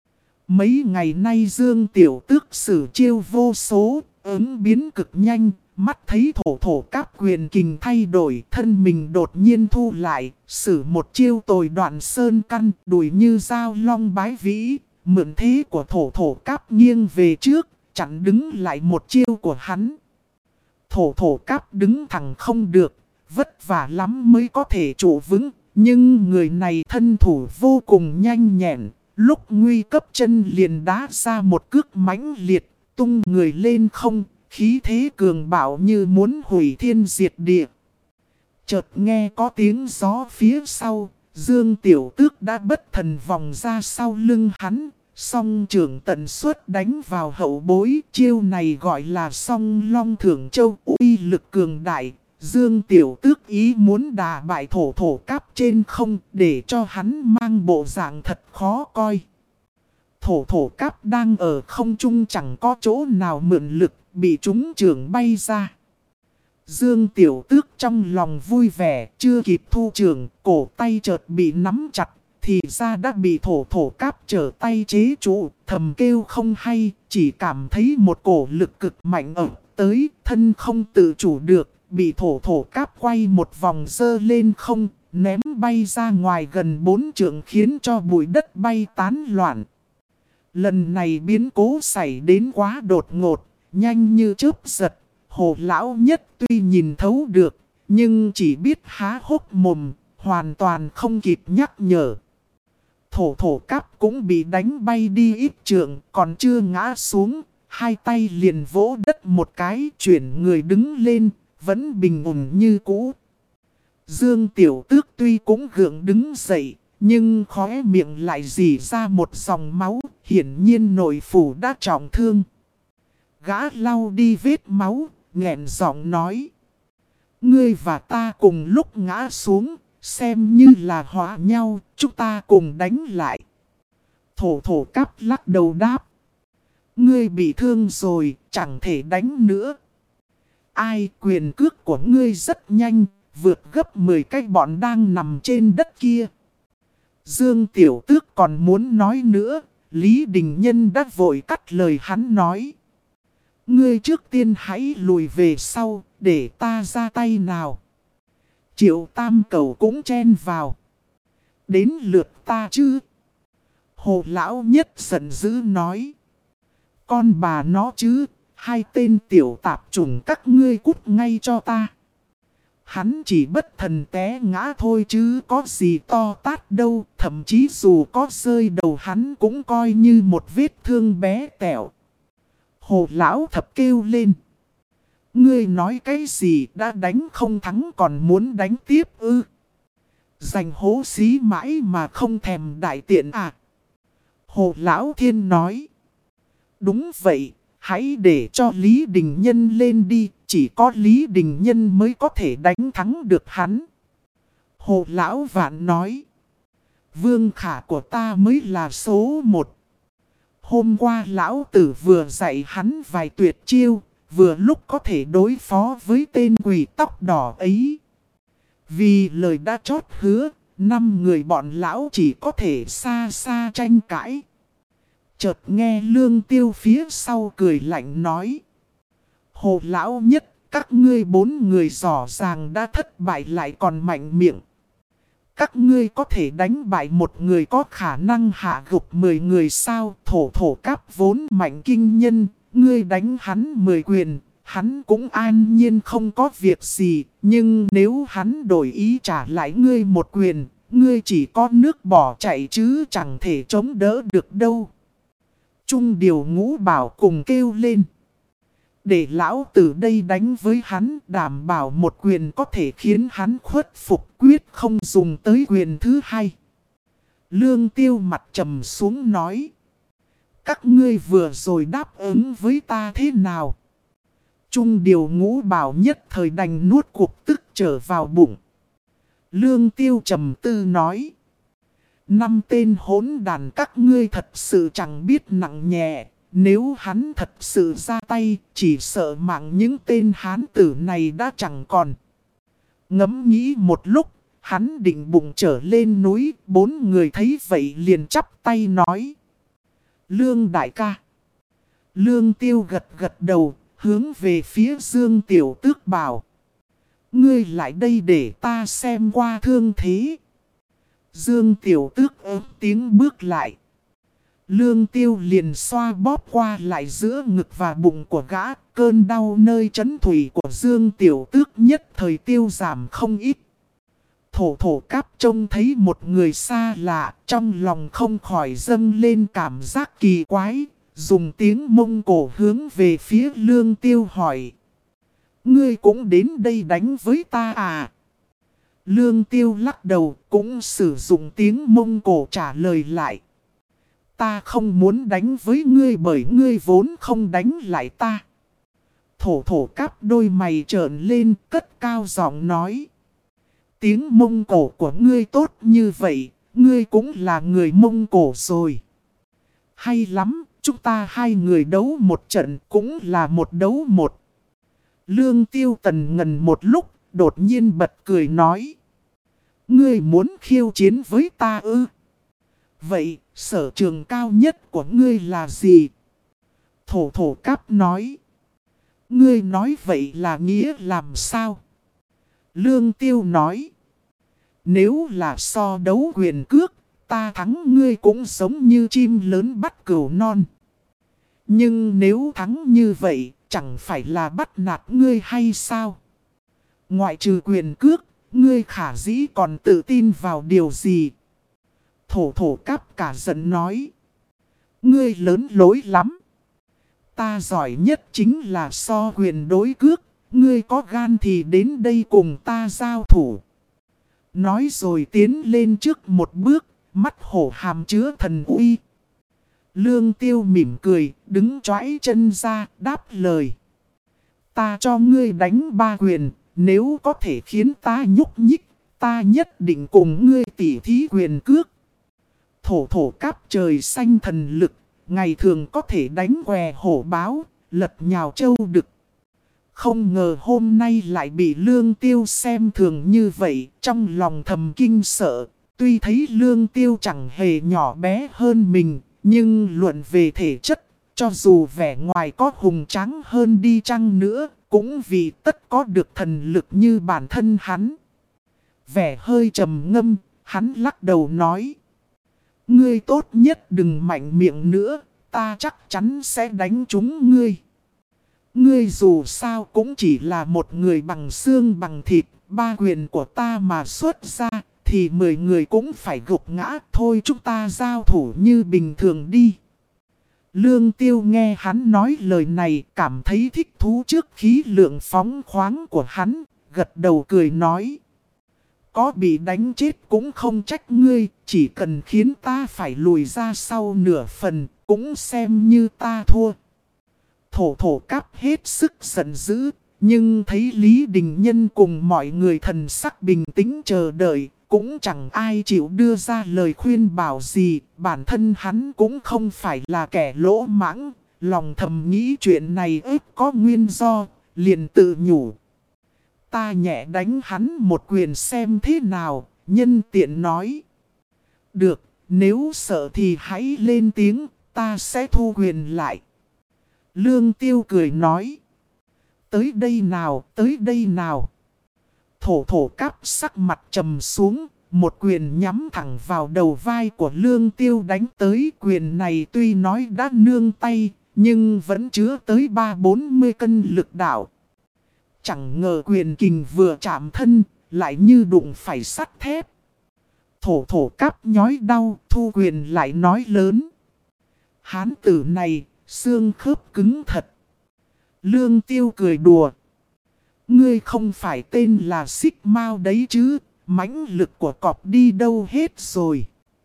Mấy ngày nay Dương Tiểu Tước sử chiêu vô số, ứng biến cực nhanh, mắt thấy thổ thổ cáp quyền kình thay đổi, thân mình đột nhiên thu lại, sử một chiêu tồi đoạn sơn căn, đùi như dao long bái vĩ, mượn thế của thổ thổ cáp nghiêng về trước, chặn đứng lại một chiêu của hắn. Thổ thổ cáp đứng thẳng không được, vất vả lắm mới có thể trụ vững, nhưng người này thân thủ vô cùng nhanh nhẹn, lúc nguy cấp chân liền đá ra một cước mãnh liệt, tung người lên không, khí thế cường bạo như muốn hủy thiên diệt địa. Chợt nghe có tiếng gió phía sau, Dương Tiểu Tước đã bất thần vòng ra sau lưng hắn, song trưởng tần suất đánh vào hậu bối, chiêu này gọi là song long thưởng châu, uy lực cường đại. Dương Tiểu Tước ý muốn đả bại thổ thổ cáp trên không để cho hắn mang bộ dạng thật khó coi. Thổ thổ cáp đang ở không trung chẳng có chỗ nào mượn lực, bị chúng trưởng bay ra. Dương Tiểu Tước trong lòng vui vẻ, chưa kịp thu trưởng, cổ tay chợt bị nắm chặt, thì ra đã bị thổ thổ cáp trở tay chế trụ, thầm kêu không hay, chỉ cảm thấy một cổ lực cực mạnh ập tới, thân không tự chủ được, bị thổ thổ cáp quay một vòng dơ lên không, ném bay ra ngoài gần 4 trượng khiến cho bụi đất bay tán loạn. Lần này biến cố xảy đến quá đột ngột, nhanh như chớp giật, Hồ lão nhất tuy nhìn thấu được, nhưng chỉ biết há hốc mồm, hoàn toàn không kịp nhắc nhở. Thổ thổ cáp cũng bị đánh bay đi ít trượng, còn chưa ngã xuống, hai tay liền vỗ đất một cái, chuyển người đứng lên, vẫn bình ổn như cũ. Dương Tiểu Tước tuy cũng gượng đứng dậy, nhưng khóe miệng lại rỉ ra một dòng máu, hiển nhiên nội phủ đã trọng thương. Gã lau đi vết máu, nghẹn giọng nói. Ngươi và ta cùng lúc ngã xuống, xem như là hóa nhau, chúng ta cùng đánh lại. Thổ thổ cáp lắc đầu đáp. Ngươi bị thương rồi, chẳng thể đánh nữa. Ai, quyền cước của ngươi rất nhanh, vượt gấp 10 cái bọn đang nằm trên đất kia. Dương Tiểu Tước còn muốn nói nữa, Lý Đình Nhân đã vội cắt lời hắn nói. Ngươi trước tiên hãy lùi về sau, để ta ra tay nào. Triệu Tam Cầu cũng chen vào. Đến lượt ta chứ. Hồ lão nhất giận dữ nói. Con bà nó chứ, hai tên tiểu tạp chủng các ngươi cút ngay cho ta. Hắn chỉ bất thần té ngã thôi chứ có gì to tát đâu, thậm chí dù có rơi đầu hắn cũng coi như một vết thương bé tẹo. Hồ lão thập kêu lên. Ngươi nói cái gì đã đánh không thắng còn muốn đánh tiếp ư? Giành hố xí mãi mà không thèm đại tiện à? Hồ lão thiên nói. Đúng vậy, hãy để cho Lý Đình Nhân lên đi, chỉ có Lý Đình Nhân mới có thể đánh thắng được hắn. Hồ lão vạn nói. Vương Khả của ta mới là số một. Hôm qua lão tử vừa dạy hắn vài tuyệt chiêu, vừa lúc có thể đối phó với tên quỷ tóc đỏ ấy. Vì lời đã chót hứa, 5 người bọn lão chỉ có thể xa xa tranh cãi. Chợt nghe Lương Tiêu phía sau cười lạnh nói. Hồ lão nhất, các ngươi 4 người rõ ràng đã thất bại lại còn mạnh miệng. Các ngươi có thể đánh bại một người có khả năng hạ gục 10 người sao? Thổ Cáp vốn mạnh kinh nhân, ngươi đánh hắn 10 quyền, hắn cũng an nhiên không có việc gì. Nhưng nếu hắn đổi ý trả lại ngươi một quyền, ngươi chỉ có nước bỏ chạy chứ chẳng thể chống đỡ được đâu. Trung Điều Ngũ Bảo cùng kêu lên. Để lão tử đây đánh với hắn, đảm bảo một quyền có thể khiến hắn khuất phục, quyết không dùng tới quyền thứ hai. Lương Tiêu mặt trầm xuống nói. Các ngươi vừa rồi đáp ứng với ta thế nào? Trung Điều Ngũ Bảo nhất thời đành nuốt cuộc tức trở vào bụng. Lương Tiêu trầm tư nói. 5 tên hỗn đàn các ngươi thật sự chẳng biết nặng nhẹ. Nếu hắn thật sự ra tay, chỉ sợ mạng những tên hán tử này đã chẳng còn. Ngẫm nghĩ một lúc, hắn định bụng trở lên núi, 4 người thấy vậy liền chắp tay nói. Lương đại ca. Lương Tiêu gật gật đầu, hướng về phía Dương Tiểu Tước bảo. Ngươi lại đây để ta xem qua thương thế. Dương Tiểu Tước ớt tiếng bước lại. Lương Tiêu liền xoa bóp qua lại giữa ngực và bụng của gã. Cơn đau nơi trấn thủy của Dương Tiểu Tước nhất thời tiêu giảm không ít. Thổ Cáp trông thấy một người xa lạ, trong lòng không khỏi dâng lên cảm giác kỳ quái. Dùng tiếng Mông Cổ hướng về phía Lương Tiêu hỏi. Ngươi cũng đến đây đánh với ta à? Lương Tiêu lắc đầu cũng sử dụng tiếng Mông Cổ trả lời lại. Ta không muốn đánh với ngươi bởi ngươi vốn không đánh lại ta. Thổ Cáp đôi mày trợn lên cất cao giọng nói. Tiếng Mông Cổ của ngươi tốt như vậy, ngươi cũng là người Mông Cổ rồi. Hay lắm, chúng ta 2 người đấu một trận cũng là một đấu một. Lương Tiêu tần ngần một lúc, đột nhiên bật cười nói. Ngươi muốn khiêu chiến với ta ư? Vậy, sở trường cao nhất của ngươi là gì? Thổ Cáp nói. Ngươi nói vậy là nghĩa làm sao? Lương Tiêu nói. Nếu là so đấu quyền cước, ta thắng ngươi cũng giống như chim lớn bắt cừu non. Nhưng nếu thắng như vậy, chẳng phải là bắt nạt ngươi hay sao? Ngoại trừ quyền cước, ngươi khả dĩ còn tự tin vào điều gì? Thổ Cáp cả giận nói. Ngươi lớn lối lắm. Ta giỏi nhất chính là so quyền đối cước. Ngươi có gan thì đến đây cùng ta giao thủ. Nói rồi tiến lên trước một bước, mắt hổ hàm chứa thần uy. Lương Tiêu mỉm cười, đứng choãi chân ra, đáp lời. Ta cho ngươi đánh 3 quyền, nếu có thể khiến ta nhúc nhích, ta nhất định cùng ngươi tỉ thí quyền cước. Thổ Cáp trời xanh thần lực, ngày thường có thể đánh què hổ báo, lật nhào châu đực. Không ngờ hôm nay lại bị Lương Tiêu xem thường như vậy, trong lòng thầm kinh sợ. Tuy thấy Lương Tiêu chẳng hề nhỏ bé hơn mình, nhưng luận về thể chất, cho dù vẻ ngoài có hùng tráng hơn đi chăng nữa, cũng vì tất có được thần lực như bản thân hắn. Vẻ hơi trầm ngâm, hắn lắc đầu nói. Ngươi tốt nhất đừng mạnh miệng nữa, ta chắc chắn sẽ đánh trúng ngươi. Ngươi dù sao cũng chỉ là một người bằng xương bằng thịt, 3 quyền của ta mà xuất ra, thì 10 người cũng phải gục ngã. Thôi chúng ta giao thủ như bình thường đi. Lương Tiêu nghe hắn nói lời này, cảm thấy thích thú trước khí lượng phóng khoáng của hắn, gật đầu cười nói. Có bị đánh chết cũng không trách ngươi, chỉ cần khiến ta phải lùi ra sau nửa phần, cũng xem như ta thua. Thổ Cáp hết sức giận dữ, nhưng thấy Lý Đình Nhân cùng mọi người thần sắc bình tĩnh chờ đợi, cũng chẳng ai chịu đưa ra lời khuyên bảo gì. Bản thân hắn cũng không phải là kẻ lỗ mãng. Lòng thầm nghĩ chuyện này ít có nguyên do, liền tự nhủ. Ta nhẹ đánh hắn một quyền xem thế nào, nhân tiện nói. Được, nếu sợ thì hãy lên tiếng, ta sẽ thu quyền lại. Lương Tiêu cười nói. Tới đây nào, tới đây nào. Thổ thổ cáp sắc mặt trầm xuống, một quyền nhắm thẳng vào đầu vai của Lương Tiêu đánh tới. Quyền này tuy nói đã nương tay, nhưng vẫn chứa tới 3-40 cân lực đạo. Chẳng ngờ quyền kình vừa chạm thân, lại như đụng phải sắt thép. Thổ thổ cáp nhói đau, thu quyền lại nói lớn. Hán tử này, xương khớp cứng thật. Lương Tiêu cười đùa. Ngươi không phải tên là Xích Mao đấy chứ, mãnh lực của cọp đi đâu hết rồi.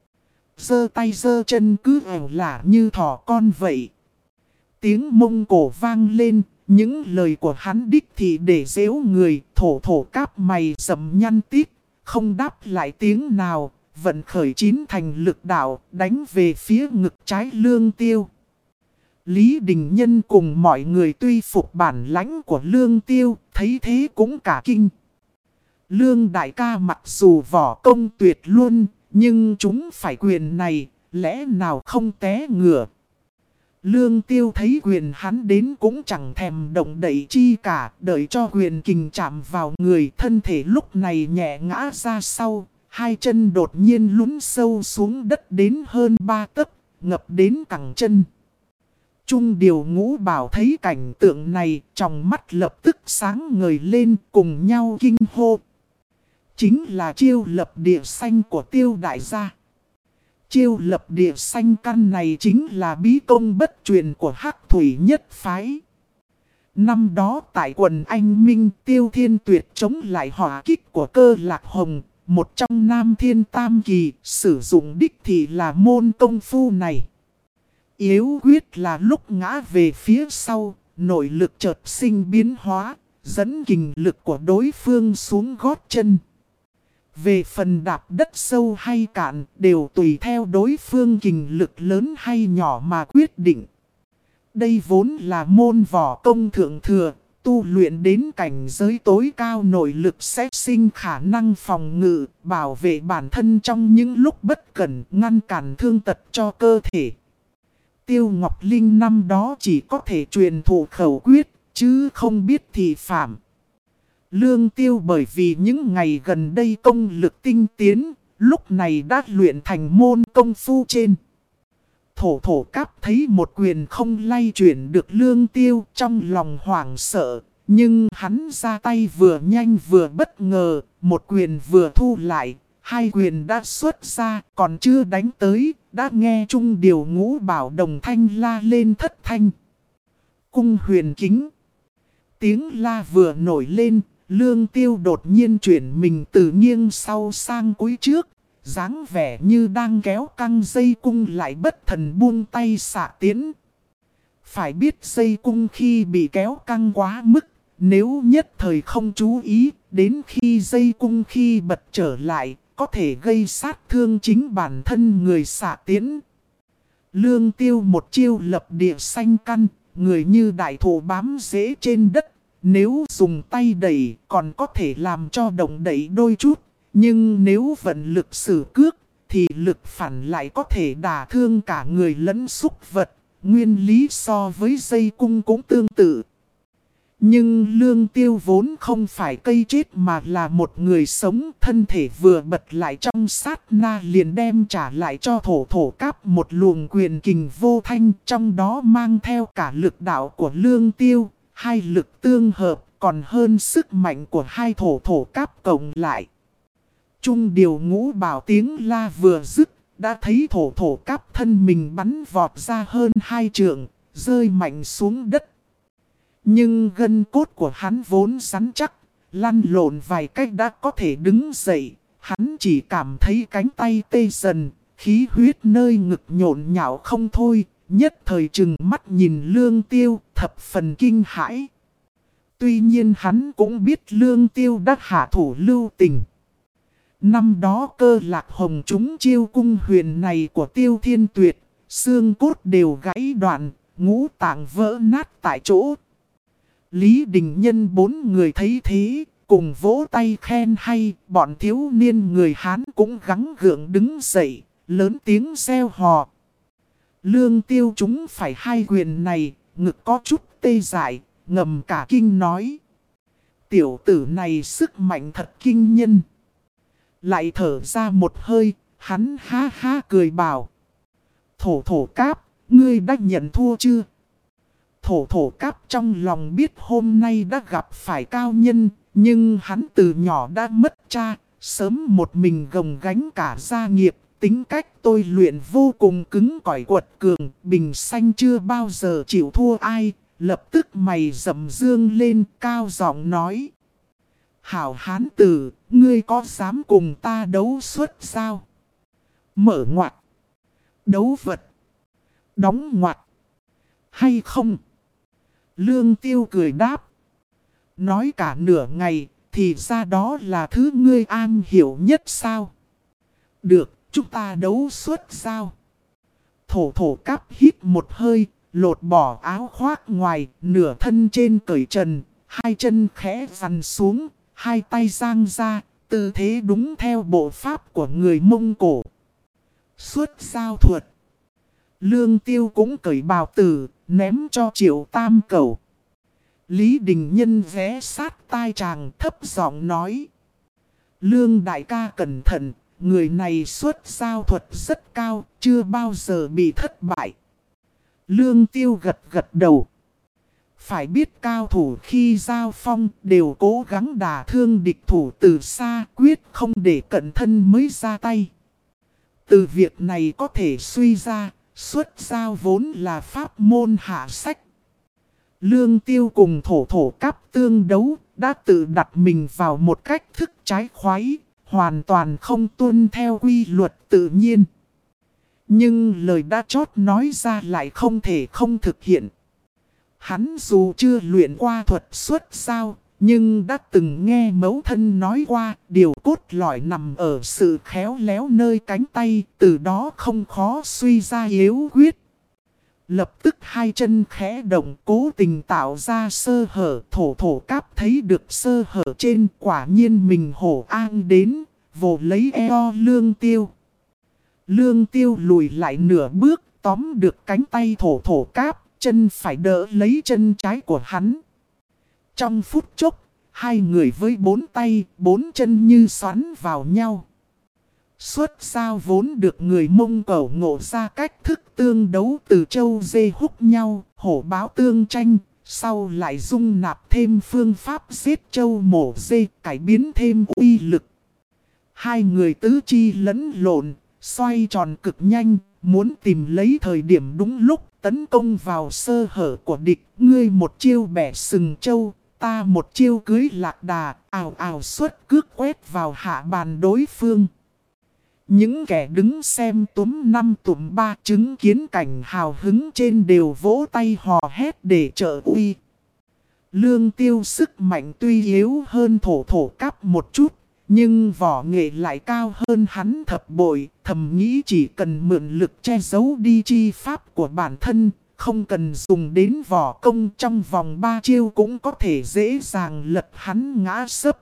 Giơ tay giơ chân cứ ẻo lả như thỏ con vậy. Tiếng Mông Cổ vang lên, những lời của hắn đích thì để giễu người. Thổ thổ cáp mày sầm nhăn tít, không đáp lại tiếng nào, vận khởi chín thành lực đạo, đánh về phía ngực trái Lương Tiêu. Lý Đình Nhân cùng mọi người tuy phục bản lãnh của Lương Tiêu, thấy thế cũng cả kinh. Lương đại ca mặc dù võ công tuyệt luôn, nhưng chúng phải quyền này, lẽ nào không té ngửa. Lương Tiêu thấy quyền hắn đến cũng chẳng thèm động đậy chi cả, đợi cho quyền kình chạm vào người, thân thể lúc này nhẹ ngã ra sau, hai chân đột nhiên lún sâu xuống đất đến hơn 3 tấc, ngập đến cẳng chân. Trung Điều Ngũ Bảo thấy cảnh tượng này, trong mắt lập tức sáng ngời lên, cùng nhau kinh hô. Chính là chiêu lập địa xanh của Tiêu đại gia. Chiêu lập địa xanh căn này chính là bí công bất truyền của Hắc Thủy nhất phái. Năm đó tại quần Anh Minh, Tiêu Thiên Tuyệt chống lại hỏa kích của Cơ Lạc Hồng, một trong Nam Thiên Tam Kỳ, sử dụng đích thì là môn công phu này. Yếu quyết là lúc ngã về phía sau, nội lực chợt sinh biến hóa, dẫn kình lực của đối phương xuống gót chân. Về phần đạp đất sâu hay cạn đều tùy theo đối phương kình lực lớn hay nhỏ mà quyết định. Đây vốn là môn võ công thượng thừa, tu luyện đến cảnh giới tối cao nội lực sẽ sinh khả năng phòng ngự, bảo vệ bản thân trong những lúc bất cẩn, ngăn cản thương tật cho cơ thể. Tiêu Ngọc Linh năm đó chỉ có thể truyền thụ khẩu quyết, chứ không biết thị phạm. Lương Tiêu bởi vì những ngày gần đây công lực tinh tiến, lúc này đã luyện thành môn công phu trên. Thổ thổ cáp thấy một quyền không lay chuyển được Lương Tiêu, trong lòng hoảng sợ. Nhưng hắn ra tay vừa nhanh vừa bất ngờ, một quyền vừa thu lại, hai quyền đã xuất ra, còn chưa đánh tới, đã nghe Trung Điều Ngũ Bảo đồng thanh la lên thất thanh. Cung huyền kính. Tiếng la vừa nổi lên, Lương Tiêu đột nhiên chuyển mình từ nghiêng sau sang cúi trước, dáng vẻ như đang kéo căng dây cung lại bất thần buông tay xạ tiến. Phải biết dây cung khi bị kéo căng quá mức, nếu nhất thời không chú ý, đến khi dây cung khi bật trở lại, có thể gây sát thương chính bản thân người xạ tiến. Lương Tiêu một chiêu lập địa xanh căn, người như đại thụ bám rễ trên đất. Nếu dùng tay đẩy còn có thể làm cho động đẩy đôi chút. Nhưng nếu vận lực sử cước thì lực phản lại có thể đả thương cả người lẫn súc vật. Nguyên lý so với dây cung cũng tương tự. Nhưng Lương Tiêu vốn không phải cây chết mà là một người sống. Thân thể vừa bật lại trong sát na liền đem trả lại cho thổ thổ cáp một luồng quyền kình vô thanh. Trong đó mang theo cả lực đạo của Lương Tiêu. Hai lực tương hợp còn hơn sức mạnh của hai thổ thổ cáp cộng lại. Trung Điều Ngũ Bảo tiếng la vừa dứt, đã thấy thổ thổ cáp thân mình bắn vọt ra hơn 2 trượng, rơi mạnh xuống đất. Nhưng gân cốt của hắn vốn rắn chắc, lăn lộn vài cách đã có thể đứng dậy. Hắn chỉ cảm thấy cánh tay tê dần, khí huyết nơi ngực nhộn nhạo không thôi. Nhất thời trừng mắt nhìn Lương Tiêu, thập phần kinh hãi. Tuy nhiên hắn cũng biết Lương Tiêu đã hạ thủ lưu tình. Năm đó Cơ Lạc Hồng chúng chiêu cung huyền này của Tiêu Thiên Tuyệt, xương cốt đều gãy đoạn, ngũ tạng vỡ nát tại chỗ. Lý Đình Nhân bốn người thấy thế, cùng vỗ tay khen hay, bọn thiếu niên người Hán cũng gắng gượng đứng dậy, lớn tiếng reo hò. Lương Tiêu chúng phải hai quyền này, ngực có chút tê dại, ngầm cả kinh nói. Tiểu tử này sức mạnh thật kinh nhân. Lại thở ra một hơi, hắn ha ha cười bảo. Thổ Cáp, ngươi đã nhận thua chưa? Thổ Cáp trong lòng biết hôm nay đã gặp phải cao nhân, nhưng hắn từ nhỏ đã mất cha, sớm một mình gồng gánh cả gia nghiệp, tính cách tôi luyện vô cùng cứng cỏi quật cường, bình xanh chưa bao giờ chịu thua ai, lập tức mày rậm dương lên cao giọng nói. Hảo hán tử, ngươi có dám cùng ta đấu xuất sao? Mở ngoặt, đấu vật, đóng ngoặt, hay không? Lương Tiêu cười đáp. Nói cả nửa ngày, thì ra đó là thứ ngươi an hiểu nhất sao? Được, chúng ta đấu xuất sao? Thổ Cáp hít một hơi, lột bỏ áo khoác ngoài, nửa thân trên cởi trần, hai chân khẽ vằn xuống, hai tay giang ra, tư thế đúng theo bộ pháp của người Mông Cổ. Xuất giao thuật. Lương Tiêu cũng cởi bào tử, ném cho Triệu Tam Cẩu. Lý Đình Nhân ghé sát tai chàng thấp giọng nói. Lương đại ca cẩn thận, người này xuất giao thuật rất cao, chưa bao giờ bị thất bại. Lương Tiêu gật đầu. Phải biết cao thủ khi giao phong đều cố gắng đả thương địch thủ từ xa, quyết không để cận thân mới ra tay. Từ việc này có thể suy ra, xuất giao vốn là pháp môn hạ sách. Lương Tiêu cùng Thổ Cáp tương đấu, đã tự đặt mình vào một cách thức trái khoái, hoàn toàn không tuân theo quy luật tự nhiên. Nhưng lời đã chót nói ra lại không thể không thực hiện. Hắn dù chưa luyện qua thuật xuất giao, nhưng đã từng nghe mẫu thân nói qua, điều cốt lõi nằm ở sự khéo léo nơi cánh tay, từ đó không khó suy ra yếu quyết. Lập tức hai chân khẽ động, cố tình tạo ra sơ hở. Thổ Cáp thấy được sơ hở trên, quả nhiên mình hổ an đến, vồ lấy eo Lương Tiêu. Lương Tiêu lùi lại nửa bước, tóm được cánh tay Thổ Cáp, chân phải đỡ lấy chân trái của hắn. Trong phút chốc, hai người với bốn tay, bốn chân như xoắn vào nhau. Xuất giao vốn được người Mông Cổ ngộ ra cách thức tương đấu từ châu dê húc nhau, hổ báo tương tranh, sau lại dung nạp thêm phương pháp giết châu mổ dê, cải biến thêm uy lực. Hai người tứ chi lẫn lộn, xoay tròn cực nhanh, muốn tìm lấy thời điểm đúng lúc tấn công vào sơ hở của địch. Ngươi một chiêu bẻ sừng châu, ta một chiêu cưới lạc đà, ào ào xuất cước quét vào hạ bàn đối phương. Những kẻ đứng xem túm năm tụm ba chứng kiến cảnh hào hứng trên đều vỗ tay hò hét để trợ uy. Lương Tiêu sức mạnh tuy yếu hơn Thổ Cáp một chút, nhưng võ nghệ lại cao hơn hắn thập bội, thầm nghĩ chỉ cần mượn lực che giấu đi chi pháp của bản thân, không cần dùng đến võ công, trong vòng 3 chiêu cũng có thể dễ dàng lật hắn ngã sấp.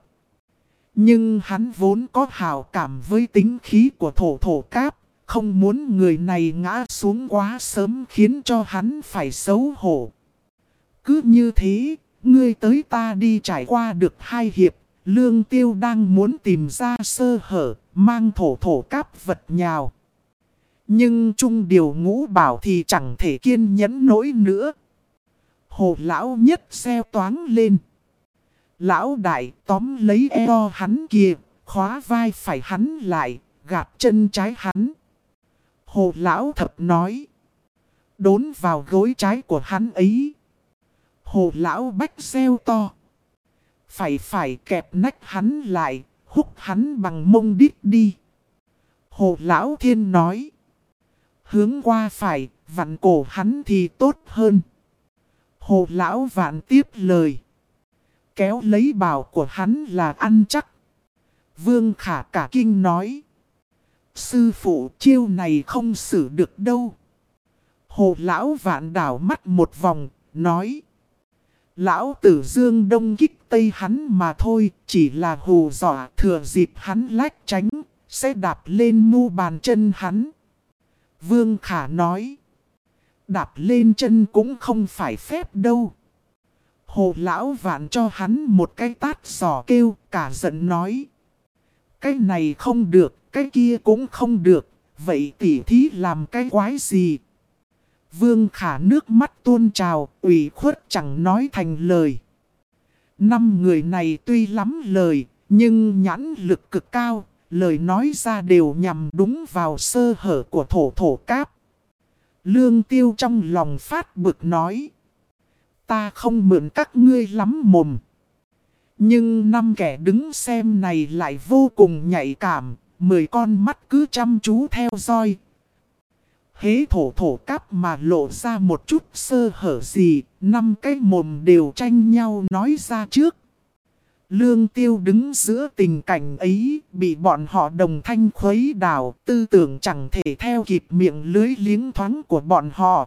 Nhưng hắn vốn có hảo cảm với tính khí của Thổ Cáp, không muốn người này ngã xuống quá sớm khiến cho hắn phải xấu hổ. Cứ như thế, ngươi tới ta đi trải qua được 2 hiệp, Lương Tiêu đang muốn tìm ra sơ hở, mang Thổ Cáp vật nhào. Nhưng chung điều ngũ bảo thì chẳng thể kiên nhẫn nổi nữa. Hồ lão nhất xeo toáng lên. Lão đại tóm lấy eo hắn kìa, khóa vai phải hắn lại, gạt chân trái hắn. Hồ lão thập nói. Đốn vào gối trái của hắn ấy. Hồ lão bách xeo to. Phải kẹp nách hắn lại, húc hắn bằng mông đít đi. Hồ lão thiên nói. Hướng qua phải, vặn cổ hắn thì tốt hơn. Hồ lão vạn tiếp lời. Kéo lấy bảo của hắn là ăn chắc. Vương Khả cả kinh nói. Sư phụ chiêu này không xử được đâu. Hồ lão vạn đảo mắt một vòng, nói. Lão tử dương đông kích tây hắn mà thôi, chỉ là hù dọa thừa dịp hắn lách tránh, sẽ đạp lên mu bàn chân hắn. Vương Khả nói. Đạp lên chân cũng không phải phép đâu. Hồ lão vạn cho hắn một cái tát giò kêu, cả giận nói. Cái này không được, cái kia cũng không được, vậy tỉ thí làm cái quái gì? Vương Khả nước mắt tuôn trào, ủy khuất chẳng nói thành lời. 5 người này tuy lắm lời, nhưng nhãn lực cực cao, lời nói ra đều nhằm đúng vào sơ hở của thổ thổ cáp. Lương Tiêu trong lòng phát bực nói. Ta không mượn các ngươi lắm mồm. Nhưng 5 kẻ đứng xem này lại vô cùng nhạy cảm, 10 con mắt cứ chăm chú theo dõi. Hễ thổ thổ cáp mà lộ ra một chút sơ hở gì, 5 cái mồm đều tranh nhau nói ra trước. Lương Tiêu đứng giữa tình cảnh ấy, bị bọn họ đồng thanh khuấy đảo, tư tưởng chẳng thể theo kịp miệng lưới liếng thoáng của bọn họ.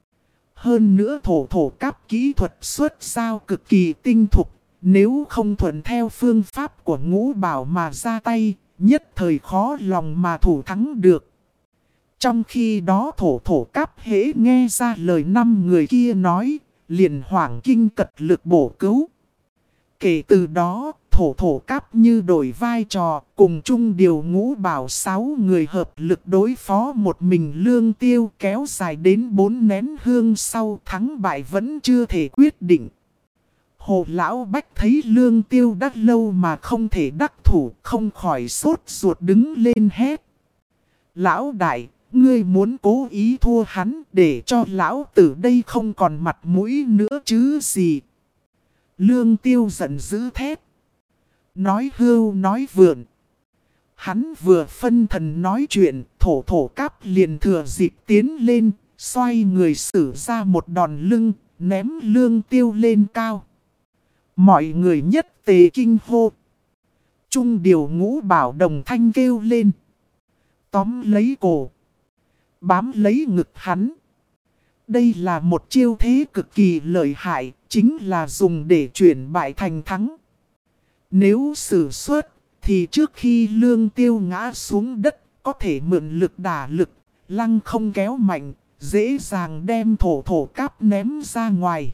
Hơn nữa thổ thổ cáp kỹ thuật xuất sao cực kỳ tinh thục, nếu không thuận theo phương pháp của Ngũ Bảo mà ra tay, nhất thời khó lòng mà thủ thắng được. Trong khi đó thổ thổ cáp hễ nghe ra lời 5 người kia nói, liền hoảng kinh cật lực bổ cứu. Kể từ đó, thổ thổ cáp như đổi vai trò, cùng chung điều Ngũ Bảo 6 người hợp lực đối phó một mình Lương Tiêu kéo dài đến 4 nén hương sau, thắng bại vẫn chưa thể quyết định. Hồ Lão Bách thấy Lương Tiêu đã lâu mà không thể đắc thủ, không khỏi sốt ruột đứng lên hét. Lão đại, ngươi muốn cố ý thua hắn để cho lão tử đây không còn mặt mũi nữa chứ gì. Lương Tiêu giận dữ thét. Nói hưu nói vượn. Hắn vừa phân thần nói chuyện, thổ thổ cáp liền thừa dịp tiến lên, xoay người sử ra một đòn lưng, ném Lương Tiêu lên cao. Mọi người nhất tề kinh hô. Trung điều Ngũ Bảo đồng thanh kêu lên. Tóm lấy cổ. Bám lấy ngực hắn. Đây là một chiêu thế cực kỳ lợi hại, chính là dùng để chuyển bại thành thắng. Nếu sử xuất, thì trước khi Lương Tiêu ngã xuống đất, có thể mượn lực đả lực, lăng không kéo mạnh, dễ dàng đem thổ thổ cáp ném ra ngoài.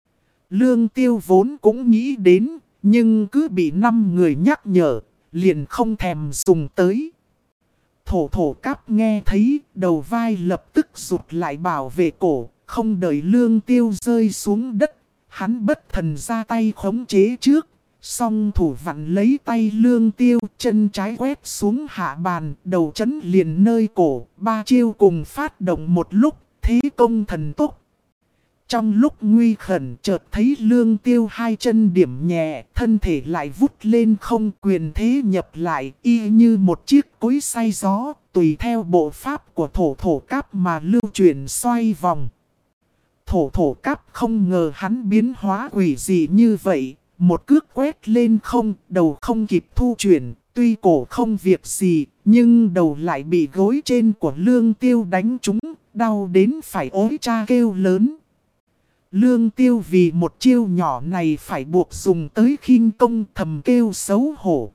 Lương Tiêu vốn cũng nghĩ đến, nhưng cứ bị 5 người nhắc nhở, liền không thèm dùng tới. Thổ thổ cáp nghe thấy, đầu vai lập tức rụt lại bảo vệ cổ, không đợi Lương Tiêu rơi xuống đất. Hắn bất thần ra tay khống chế trước, song thủ vặn lấy tay Lương Tiêu, chân trái quét xuống hạ bàn, đầu chấn liền nơi cổ, 3 chiêu cùng phát động một lúc, thế công thần tốc. Trong lúc nguy khẩn chợt thấy Lương Tiêu 2 chân điểm nhẹ, thân thể lại vút lên không, quyền thế nhập lại y như một chiếc cối xay gió, tùy theo bộ pháp của thổ thổ cáp mà lưu chuyển xoay vòng. Thổ thổ cáp không ngờ hắn biến hóa quỷ dị như vậy, một cước quét lên không, đầu không kịp thu chuyển, tuy cổ không việc gì, nhưng đầu lại bị gối trên của Lương Tiêu đánh trúng, đau đến phải ối cha kêu lớn. Lương Tiêu vì một chiêu nhỏ này phải buộc dùng tới khinh công, thầm kêu xấu hổ.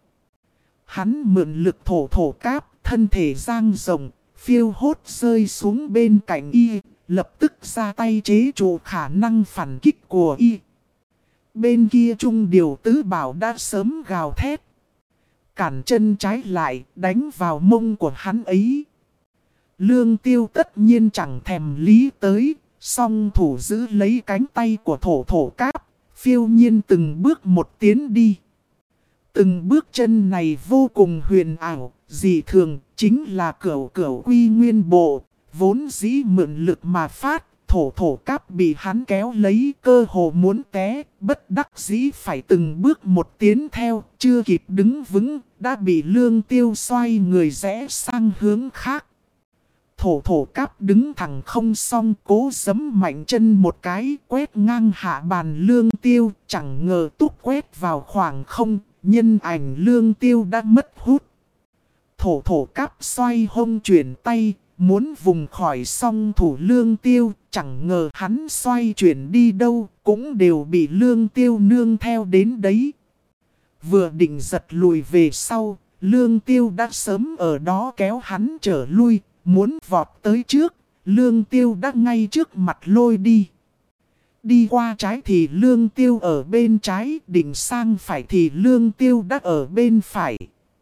Hắn mượn lực thổ thổ cáp, thân thể giang rộng, phiêu hốt rơi xuống bên cạnh y, lập tức ra tay chế trụ khả năng phản kích của y. Bên kia Trung điều Tứ Bảo đã sớm gào thét. Cản chân trái lại, đánh vào mông của hắn ấy. Lương Tiêu tất nhiên chẳng thèm lý tới. Song thủ giữ lấy cánh tay của thổ thổ cáp, phiêu nhiên từng bước một tiến đi. Từng bước chân này vô cùng huyền ảo, dị thường, chính là cửu cửu quy nguyên bộ, vốn dĩ mượn lực mà phát, thổ thổ cáp bị hắn kéo lấy cơ hồ muốn té, bất đắc dĩ phải từng bước một tiến theo, chưa kịp đứng vững, đã bị Lương Tiêu xoay người rẽ sang hướng khác. Thổ thổ cáp đứng thẳng không xong, cố giẫm mạnh chân một cái, quét ngang hạ bàn Lương Tiêu, chẳng ngờ túc quét vào khoảng không, nhân ảnh Lương Tiêu đã mất hút. Thổ thổ cáp xoay hông chuyển tay, muốn vùng khỏi song thủ Lương Tiêu, chẳng ngờ hắn xoay chuyển đi đâu, cũng đều bị Lương Tiêu nương theo đến đấy. Vừa định giật lùi về sau, Lương Tiêu đã sớm ở đó kéo hắn trở lui, muốn vọt tới trước, Lương Tiêu đã ngay trước mặt lôi đi. Đi qua trái thì Lương Tiêu ở bên trái, định sang phải thì Lương Tiêu đã ở bên phải.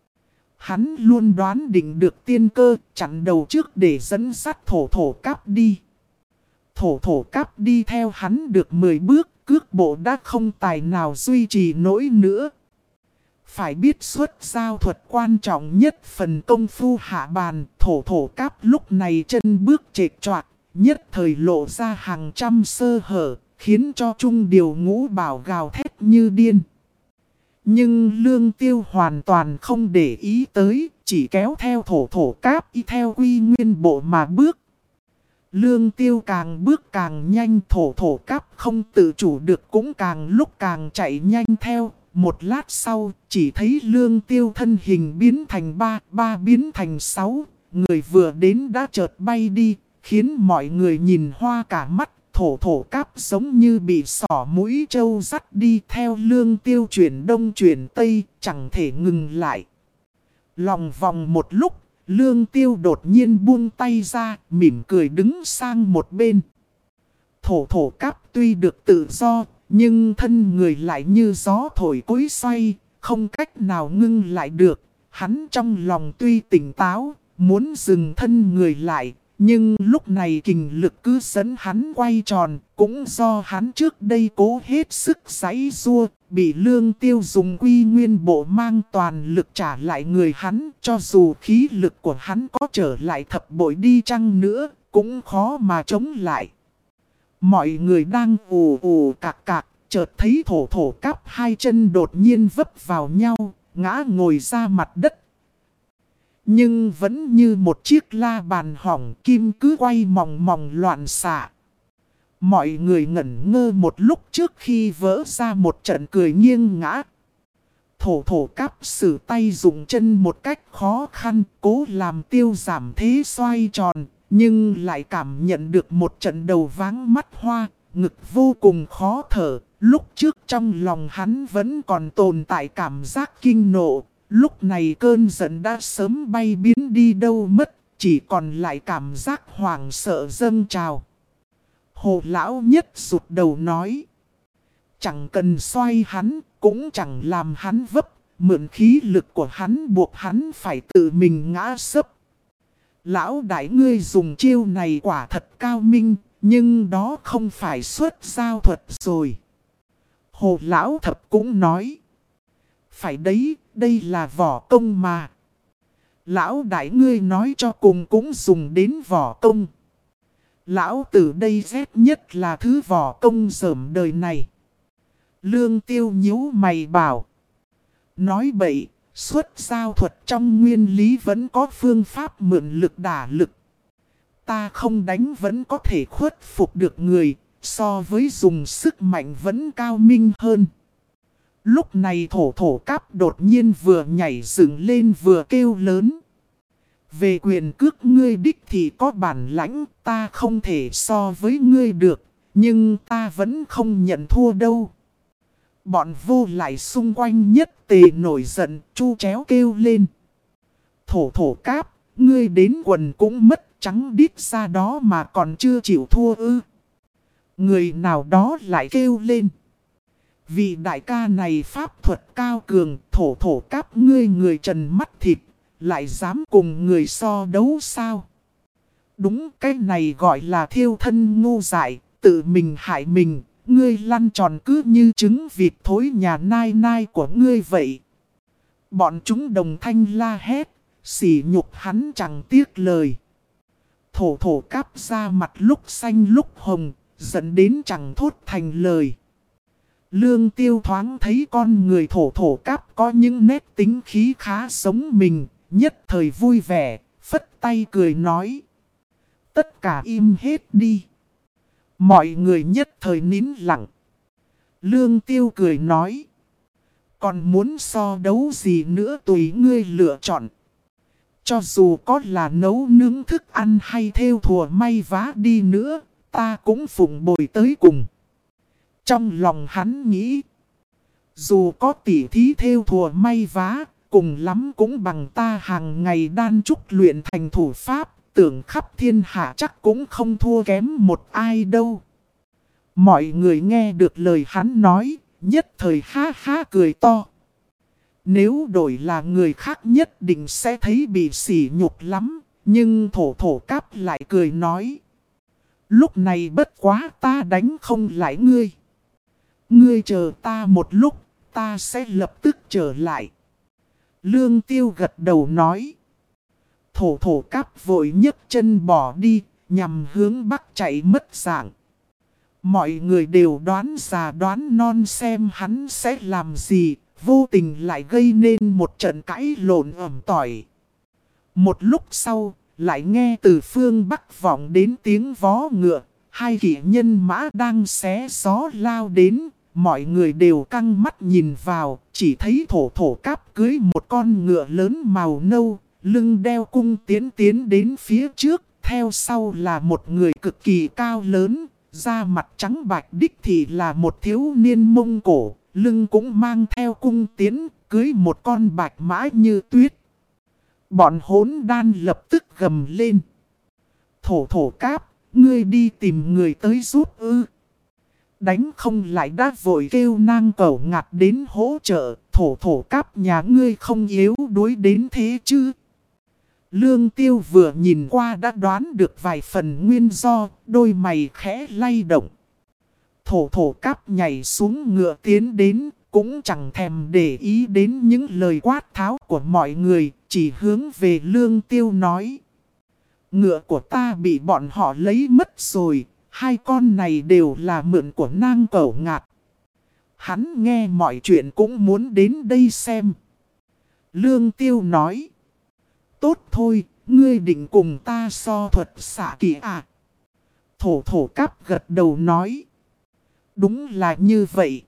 Hắn luôn đoán định được tiên cơ, chặn đầu trước để dẫn dắt thổ thổ cáp đi. Thổ thổ cáp đi theo hắn được 10 bước, cước bộ đã không tài nào duy trì nổi nữa. Phải biết xuất giao thuật quan trọng nhất phần công phu hạ bàn, thổ thổ cáp lúc này chân bước chệch choạc, nhất thời lộ ra hàng trăm sơ hở, khiến cho Trung Điều Ngũ Bảo gào thét như điên. Nhưng Lương Tiêu hoàn toàn không để ý tới, chỉ kéo theo thổ thổ cáp y theo quy nguyên bộ mà bước. Lương Tiêu càng bước càng nhanh, thổ thổ cáp không tự chủ được cũng càng lúc càng chạy nhanh theo. Một lát sau, chỉ thấy Lương Tiêu thân hình biến thành 3 biến thành 6, người vừa đến đã chợt bay đi, khiến mọi người nhìn hoa cả mắt. Thổ thổ cáp giống như bị sỏ mũi trâu dắt đi theo Lương Tiêu chuyển đông chuyển tây, chẳng thể ngừng lại. Lòng vòng một lúc, Lương Tiêu đột nhiên buông tay ra, mỉm cười đứng sang một bên. Thổ thổ cáp tuy được tự do, nhưng thân người lại như gió thổi cối xoay, không cách nào ngưng lại được. Hắn trong lòng tuy tỉnh táo, muốn dừng thân người lại. Nhưng lúc này kình lực cứ dẫn hắn quay tròn, cũng do hắn trước đây cố hết sức giãy giụa, bị Lương Tiêu dùng quy nguyên bộ mang toàn lực trả lại người hắn, cho dù khí lực của hắn có trở lại thập bội đi chăng nữa, cũng khó mà chống lại. Mọi người đang ù ù cạc cạc, chợt thấy thổ thổ cáp hai chân đột nhiên vấp vào nhau, ngã ngồi ra mặt đất. Nhưng vẫn như một chiếc la bàn hỏng, kim cứ quay mòng mòng loạn xạ. Mọi người ngẩn ngơ một lúc trước khi vỡ ra một trận cười nghiêng ngã. Thổ thổ cáp sử tay dùng chân một cách khó khăn, cố làm Tiêu giảm thế xoay tròn, nhưng lại cảm nhận được một trận đầu váng mắt hoa, ngực vô cùng khó thở. Lúc trước trong lòng hắn vẫn còn tồn tại cảm giác kinh nộ. Lúc này cơn giận đã sớm bay biến đi đâu mất, chỉ còn lại cảm giác hoảng sợ dâng trào. Hồ lão nhất rụt đầu nói. Chẳng cần xoay hắn, cũng chẳng làm hắn vấp, mượn khí lực của hắn buộc hắn phải tự mình ngã sấp. Lão đại ngươi dùng chiêu này quả thật cao minh, nhưng đó không phải xuất giao thuật rồi. Hồ lão thập cũng nói. Phải đấy, đây là võ công mà. Lão đại ngươi nói cho cùng cũng dùng đến võ công. Lão tử đây ghét nhất là thứ võ công dởm đời này. Lương Tiêu nhíu mày bảo. Nói bậy, xuất giao thuật trong nguyên lý vẫn có phương pháp mượn lực đả lực. Ta không đánh vẫn có thể khuất phục được người, so với dùng sức mạnh vẫn cao minh hơn. Lúc này thổ thổ cáp đột nhiên vừa nhảy dựng lên vừa kêu lớn. Về quyền cước ngươi đích thì có bản lãnh, ta không thể so với ngươi được, nhưng ta vẫn không nhận thua đâu. Bọn vô lại xung quanh nhất tề nổi giận, chu chéo kêu lên. Thổ thổ cáp, ngươi đến quần cũng mất trắng đít ra đó mà còn chưa chịu thua ư. Người nào đó lại kêu lên. Vị đại ca này pháp thuật cao cường, thổ thổ cáp ngươi người trần mắt thịt, lại dám cùng người so đấu sao? Đúng, cái này gọi là thiêu thân ngu dại, tự mình hại mình, ngươi lăn tròn cứ như trứng vịt thối nhà nai nai của ngươi vậy. Bọn chúng đồng thanh la hét, sỉ nhục hắn chẳng tiếc lời. Thổ thổ cáp ra mặt lúc xanh lúc hồng, dẫn đến chẳng thốt thành lời. Lương Tiêu thoáng thấy con người thổ thổ cáp có những nét tính khí khá giống mình, nhất thời vui vẻ, phất tay cười nói. Tất cả im hết đi. Mọi người nhất thời nín lặng. Lương Tiêu cười nói. Còn muốn so đấu gì nữa tùy ngươi lựa chọn. Cho dù có là nấu nướng thức ăn hay thêu thùa may vá đi nữa, ta cũng phụng bồi tới cùng. Trong lòng hắn nghĩ, dù có tỉ thí thêu thùa may vá, cùng lắm cũng bằng ta hàng ngày đan trúc luyện thành thủ pháp, tưởng khắp thiên hạ chắc cũng không thua kém một ai đâu. Mọi người nghe được lời hắn nói, nhất thời ha ha cười to. Nếu đổi là người khác nhất định sẽ thấy bị sỉ nhục lắm, nhưng thổ cáp lại cười nói. Lúc này bất quá ta đánh không lại ngươi. Ngươi chờ ta một lúc, ta sẽ lập tức trở lại. Lương Tiêu gật đầu nói. Thổ cáp vội nhấc chân bỏ đi, nhằm hướng bắc chạy mất dạng. Mọi người đều đoán già đoán non xem hắn sẽ làm gì, vô tình lại gây nên một trận cãi lộn ẩm tỏi. Một lúc sau, lại nghe từ phương bắc vọng đến tiếng vó ngựa, hai kỵ nhân mã đang xé gió lao đến, mọi người đều căng mắt nhìn vào, chỉ thấy thổ cáp cưới một con ngựa lớn màu nâu, lưng đeo cung tiến đến phía trước, theo sau là một người cực kỳ cao lớn, da mặt trắng bạch đích thì là một thiếu niên Mông Cổ, lưng cũng mang theo cung tiến, cưới một con bạch mã như tuyết. Bọn hỗn đan lập tức gầm lên. Thổ cáp, ngươi đi tìm người tới giúp ư. Đánh không lại đã vội kêu nang cẩu ngạt đến hỗ trợ, thổ cáp nhà ngươi không yếu đuối đến thế chứ. Lương Tiêu vừa nhìn qua đã đoán được vài phần nguyên do, đôi mày khẽ lay động. Thổ cáp nhảy xuống ngựa tiến đến, cũng chẳng thèm để ý đến những lời quát tháo của mọi người, chỉ hướng về Lương Tiêu nói. Ngựa của ta bị bọn họ lấy mất rồi, hai con này đều là mượn của nang cẩu ngạt. Hắn nghe mọi chuyện cũng muốn đến đây xem. Lương Tiêu nói. Tốt thôi, ngươi định cùng ta so thuật xạ kỹ à? Thổ cáp gật đầu nói. Đúng là như vậy.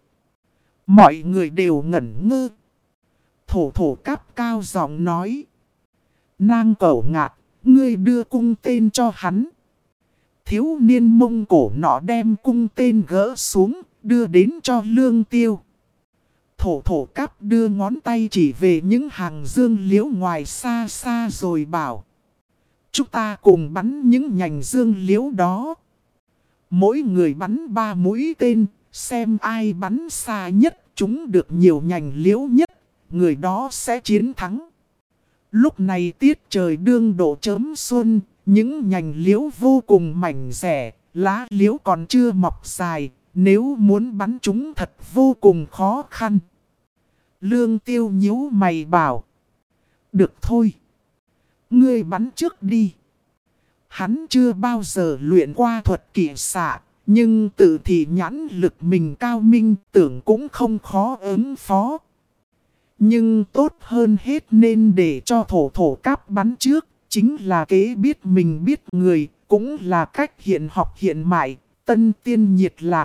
Mọi người đều ngẩn ngơ. Thổ cáp cao giọng nói. Nang cẩu ngạt, ngươi đưa cung tên cho hắn. Thiếu niên Mông Cổ nọ đem cung tên gỡ xuống, đưa đến cho Lương Tiêu. Thổ cáp đưa ngón tay chỉ về những hàng dương liễu ngoài xa xa rồi bảo. Chúng ta cùng bắn những nhành dương liễu đó. Mỗi người bắn 3 mũi tên, xem ai bắn xa nhất, chúng được nhiều nhành liễu nhất, người đó sẽ chiến thắng. Lúc này tiết trời đương độ chớm xuân, những nhành liễu vô cùng mảnh rẻ, lá liễu còn chưa mọc dài, nếu muốn bắn chúng thật vô cùng khó khăn. Lương Tiêu nhíu mày bảo. Được thôi. Ngươi bắn trước đi. Hắn chưa bao giờ luyện qua thuật kỵ xạ, nhưng tự thì nhãn lực mình cao minh tưởng cũng không khó ứng phó. Nhưng tốt hơn hết nên để cho thổ cáp bắn trước, chính là kế biết mình biết người, cũng là cách hiện học hiện mại, tân tiên nhiệt lạc.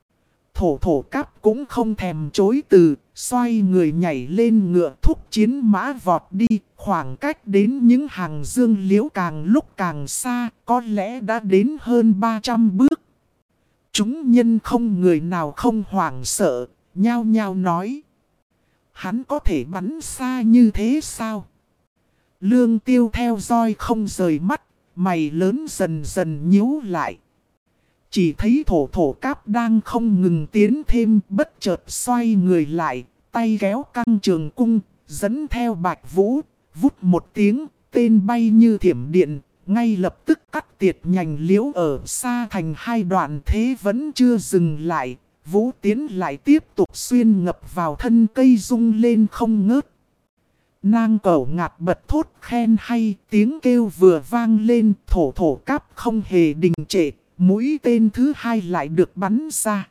Thổ cáp cũng không thèm chối từ, xoay người nhảy lên ngựa thúc chiến mã vọt đi, khoảng cách đến những hàng dương liễu càng lúc càng xa, có lẽ đã đến hơn 300 bước. Chúng nhân không người nào không hoảng sợ, nhao nhao nói. Hắn có thể bắn xa như thế sao? Lương Tiêu theo dõi không rời mắt, mày lớn dần dần nhíu lại. Chỉ thấy thổ cáp đang không ngừng tiến thêm, bất chợt xoay người lại, tay kéo căng trường cung, dẫn theo Bạch Vũ, vút một tiếng, tên bay như thiểm điện, ngay lập tức cắt tiệt nhành liễu ở xa thành hai đoạn. Thế vẫn chưa dừng lại, Vũ tiến lại tiếp tục xuyên ngập vào thân cây rung lên không ngớt. Nang cẩu ngạt bật thốt khen hay, tiếng kêu vừa vang lên, thổ cáp không hề đình trệ, mũi tên thứ hai lại được bắn ra.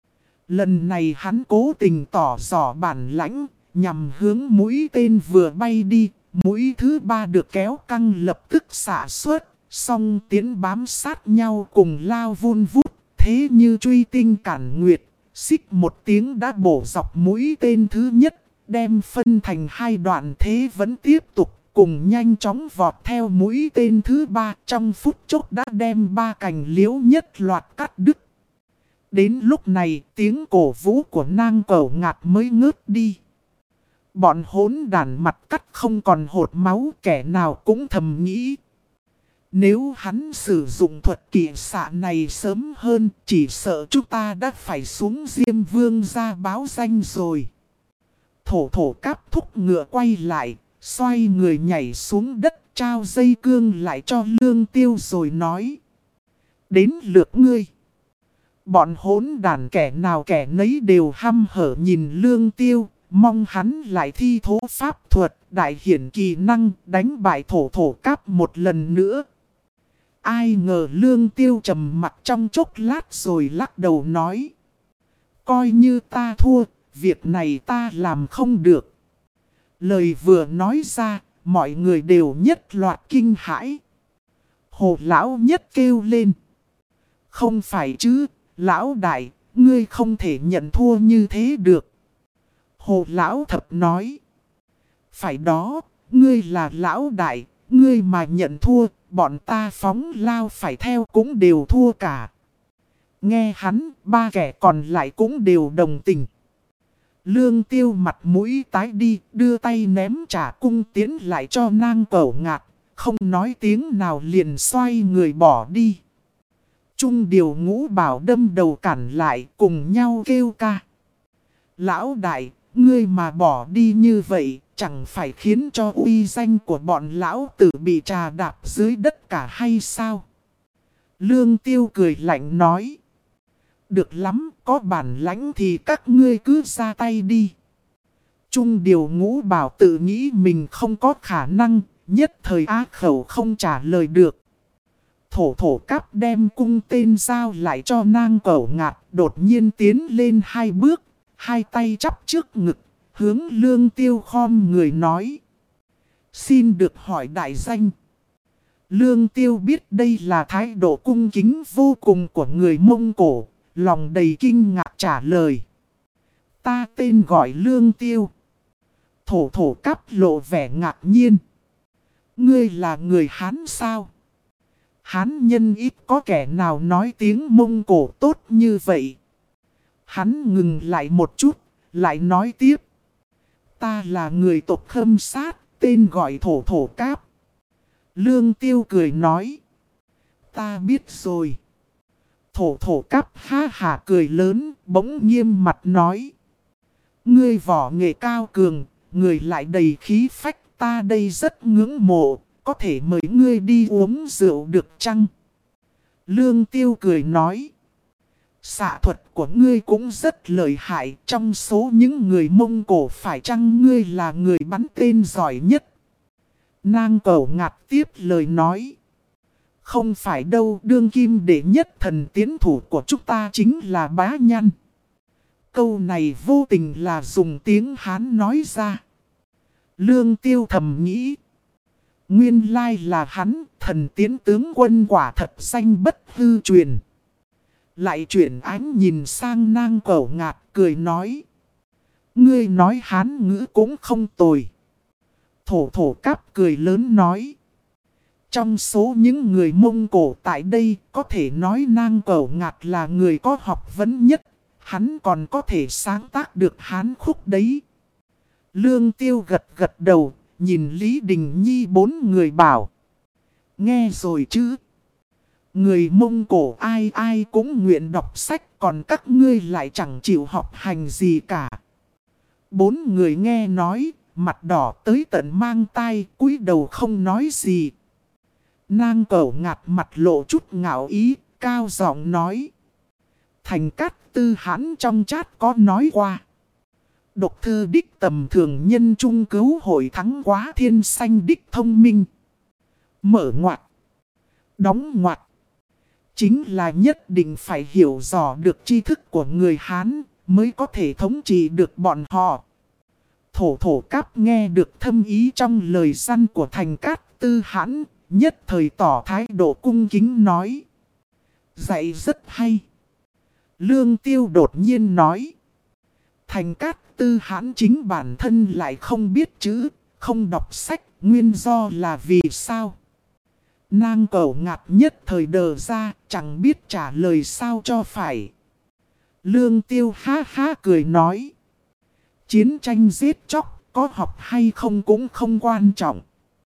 Lần này hắn cố tình tỏ rõ bản lãnh, nhằm hướng mũi tên vừa bay đi, mũi thứ ba được kéo căng lập tức xạ xuất, song tiến bám sát nhau cùng lao vun vút, thế như truy tinh cản nguyệt, Xích một tiếng đã bổ dọc mũi tên thứ nhất, đem phân thành hai đoạn thế vẫn tiếp tục. Cùng nhanh chóng vọt theo mũi tên thứ ba, trong phút chốc đã đem ba cành liễu nhất loạt cắt đứt. Đến lúc này tiếng cổ vũ của nang cẩu ngạt mới ngớt đi. Bọn hỗn đàn mặt cắt không còn hột máu, kẻ nào cũng thầm nghĩ. Nếu hắn sử dụng thuật kỳ xạ này sớm hơn, chỉ sợ chúng ta đã phải xuống Diêm Vương ra báo danh rồi. Thổ cáp thúc ngựa quay lại, xoay người nhảy xuống đất, trao dây cương lại cho Lương Tiêu rồi nói. Đến lượt ngươi. Bọn hỗn đàn kẻ nào kẻ nấy đều hăm hở nhìn Lương Tiêu, mong hắn lại thi thố pháp thuật, đại hiển kỳ năng, đánh bại thổ cáp một lần nữa. Ai ngờ Lương Tiêu trầm mặt trong chốc lát rồi lắc đầu nói. Coi như ta thua, việc này ta làm không được. Lời vừa nói ra, mọi người đều nhất loạt kinh hãi. Hồ lão nhất kêu lên. Không phải chứ, lão đại, ngươi không thể nhận thua như thế được. Hồ lão thập nói. Phải đó, ngươi là lão đại, ngươi mà nhận thua, bọn ta phóng lao phải theo cũng đều thua cả. Nghe hắn, ba kẻ còn lại cũng đều đồng tình. Lương Tiêu mặt mũi tái đi, đưa tay ném trả cung tiến lại cho nang cẩu ngạt, không nói tiếng nào liền xoay người bỏ đi. Trung điều Ngũ Bảo đâm đầu cản lại, cùng nhau kêu ca. Lão đại, ngươi mà bỏ đi như vậy, chẳng phải khiến cho uy danh của bọn lão tử bị trà đạp dưới đất cả hay sao? Lương Tiêu cười lạnh nói. Được lắm, có bản lãnh thì các ngươi cứ ra tay đi. Trung điều Ngũ Bảo tự nghĩ mình không có khả năng, nhất thời á khẩu không trả lời được. Thổ cáp đem cung tên giao lại cho nang cẩu ngạt, đột nhiên tiến lên hai bước, hai tay chắp trước ngực, hướng Lương Tiêu khom người nói. Xin được hỏi đại danh. Lương Tiêu biết đây là thái độ cung kính vô cùng của người Mông Cổ, lòng đầy kinh ngạc trả lời. Ta tên gọi Lương Tiêu. Thổ cáp lộ vẻ ngạc nhiên. Ngươi là người Hán sao? Hán nhân ít có kẻ nào nói tiếng Mông Cổ tốt như vậy. Hắn ngừng lại một chút, lại nói tiếp. Ta là người tộc Khâm Sát, tên gọi thổ cáp. Lương Tiêu cười nói. Ta biết rồi. Thổ cáp ha hả cười lớn, bỗng nghiêm mặt nói. Ngươi võ nghệ cao cường, người lại đầy khí phách, ta đây rất ngưỡng mộ, có thể mời ngươi đi uống rượu được chăng? Lương Tiêu cười nói. Xạ thuật của ngươi cũng rất lợi hại, trong số những người Mông Cổ phải chăng ngươi là người bắn tên giỏi nhất? Nang cẩu ngạt tiếp lời nói. Không phải đâu, đương kim đệ nhất thần tiến thủ của chúng ta chính là Bá Nhăn. Câu này vô tình là dùng tiếng Hán nói ra. Lương Tiêu thầm nghĩ. Nguyên lai là hắn, thần tiến tướng quân quả thật danh bất hư truyền. Lại chuyển ánh nhìn sang nang cẩu ngạt cười nói. Ngươi nói Hán ngữ cũng không tồi. Thổ cáp cười lớn nói. Trong số những người Mông Cổ tại đây có thể nói nang cẩu ngạt là người có học vấn nhất. Hắn còn có thể sáng tác được Hán khúc đấy. Lương Tiêu gật đầu, nhìn Lý Đình Nhi bốn người bảo. Nghe rồi chứ. Người Mông Cổ ai ai cũng nguyện đọc sách, còn các ngươi lại chẳng chịu học hành gì cả. Bốn người nghe nói, mặt đỏ tới tận mang tai, cúi đầu không nói gì. Nang cẩu ngạt mặt lộ chút ngạo ý, cao giọng nói. Thành Cát Tư Hãn trong chat có nói qua. Độc thư đích tầm thường nhân trung cứu hội thắng quá thiên sanh đích thông minh. Mở ngoặt. Đóng ngoặt. Chính là nhất định phải hiểu rõ được tri thức của người Hán mới có thể thống trị được bọn họ. Thổ cáp nghe được thâm ý trong lời săn của Thành Cát Tư Hãn, nhất thời tỏ thái độ cung kính nói. Dạy rất hay. Lương Tiêu đột nhiên nói. Thành Cát Tư Hãn chính bản thân lại không biết chữ, không đọc sách, nguyên do là vì sao? Nàng Cẩu Ngạt nhất thời đờ ra, chẳng biết trả lời sao cho phải. Lương Tiêu ha ha cười nói. Chiến tranh giết chóc, có học hay không cũng không quan trọng.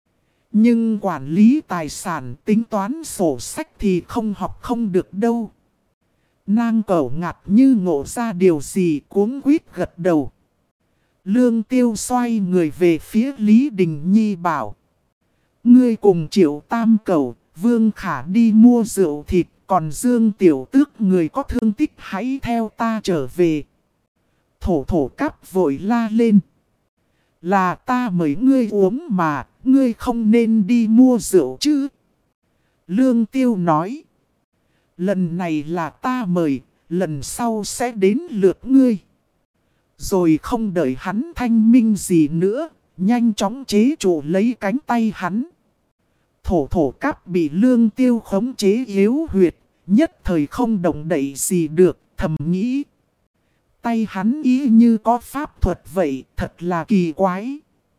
Nhưng quản lý tài sản, tính toán sổ sách thì không học không được đâu. Nàng Cẩu Ngạt như ngộ ra điều gì cuống quýt gật đầu. Lương Tiêu xoay người về phía Lý Đình Nhi bảo. Ngươi cùng Triệu Tam Cẩu, Vương Khả đi mua rượu thịt, còn Dương Tiểu Tước người có thương tích hãy theo ta trở về. Thổ Thổ Cáp vội la lên. Là ta mời ngươi uống mà, ngươi không nên đi mua rượu chứ. Lương Tiêu nói. Lần này là ta mời, lần sau sẽ đến lượt ngươi. Rồi không đợi hắn thanh minh gì nữa, nhanh chóng chế trụ lấy cánh tay hắn. Thổ Thổ Cáp bị Lương Tiêu khống chế yếu huyệt, nhất thời không động đậy gì được, thầm nghĩ. Tay hắn ý như có pháp thuật vậy, thật là kỳ quái.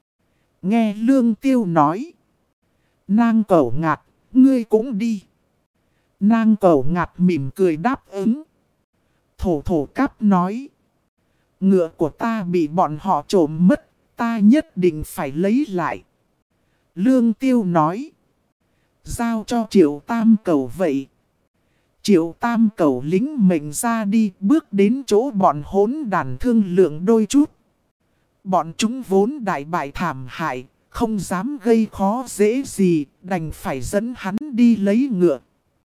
Nghe Lương Tiêu nói. Nàng Cẩu Ngạt, ngươi cũng đi. Nàng Cẩu Ngạt mỉm cười đáp ứng. Thổ Thổ Cáp nói. Ngựa của ta bị bọn họ trộm mất, ta nhất định phải lấy lại. Lương Tiêu nói. Giao cho Triệu Tam Cẩu vậy. Triệu Tam Cẩu lính mệnh ra đi, bước đến chỗ bọn hỗn đàn thương lượng đôi chút. Bọn chúng vốn đại bại thảm hại, không dám gây khó dễ gì, đành phải dẫn hắn đi lấy ngựa.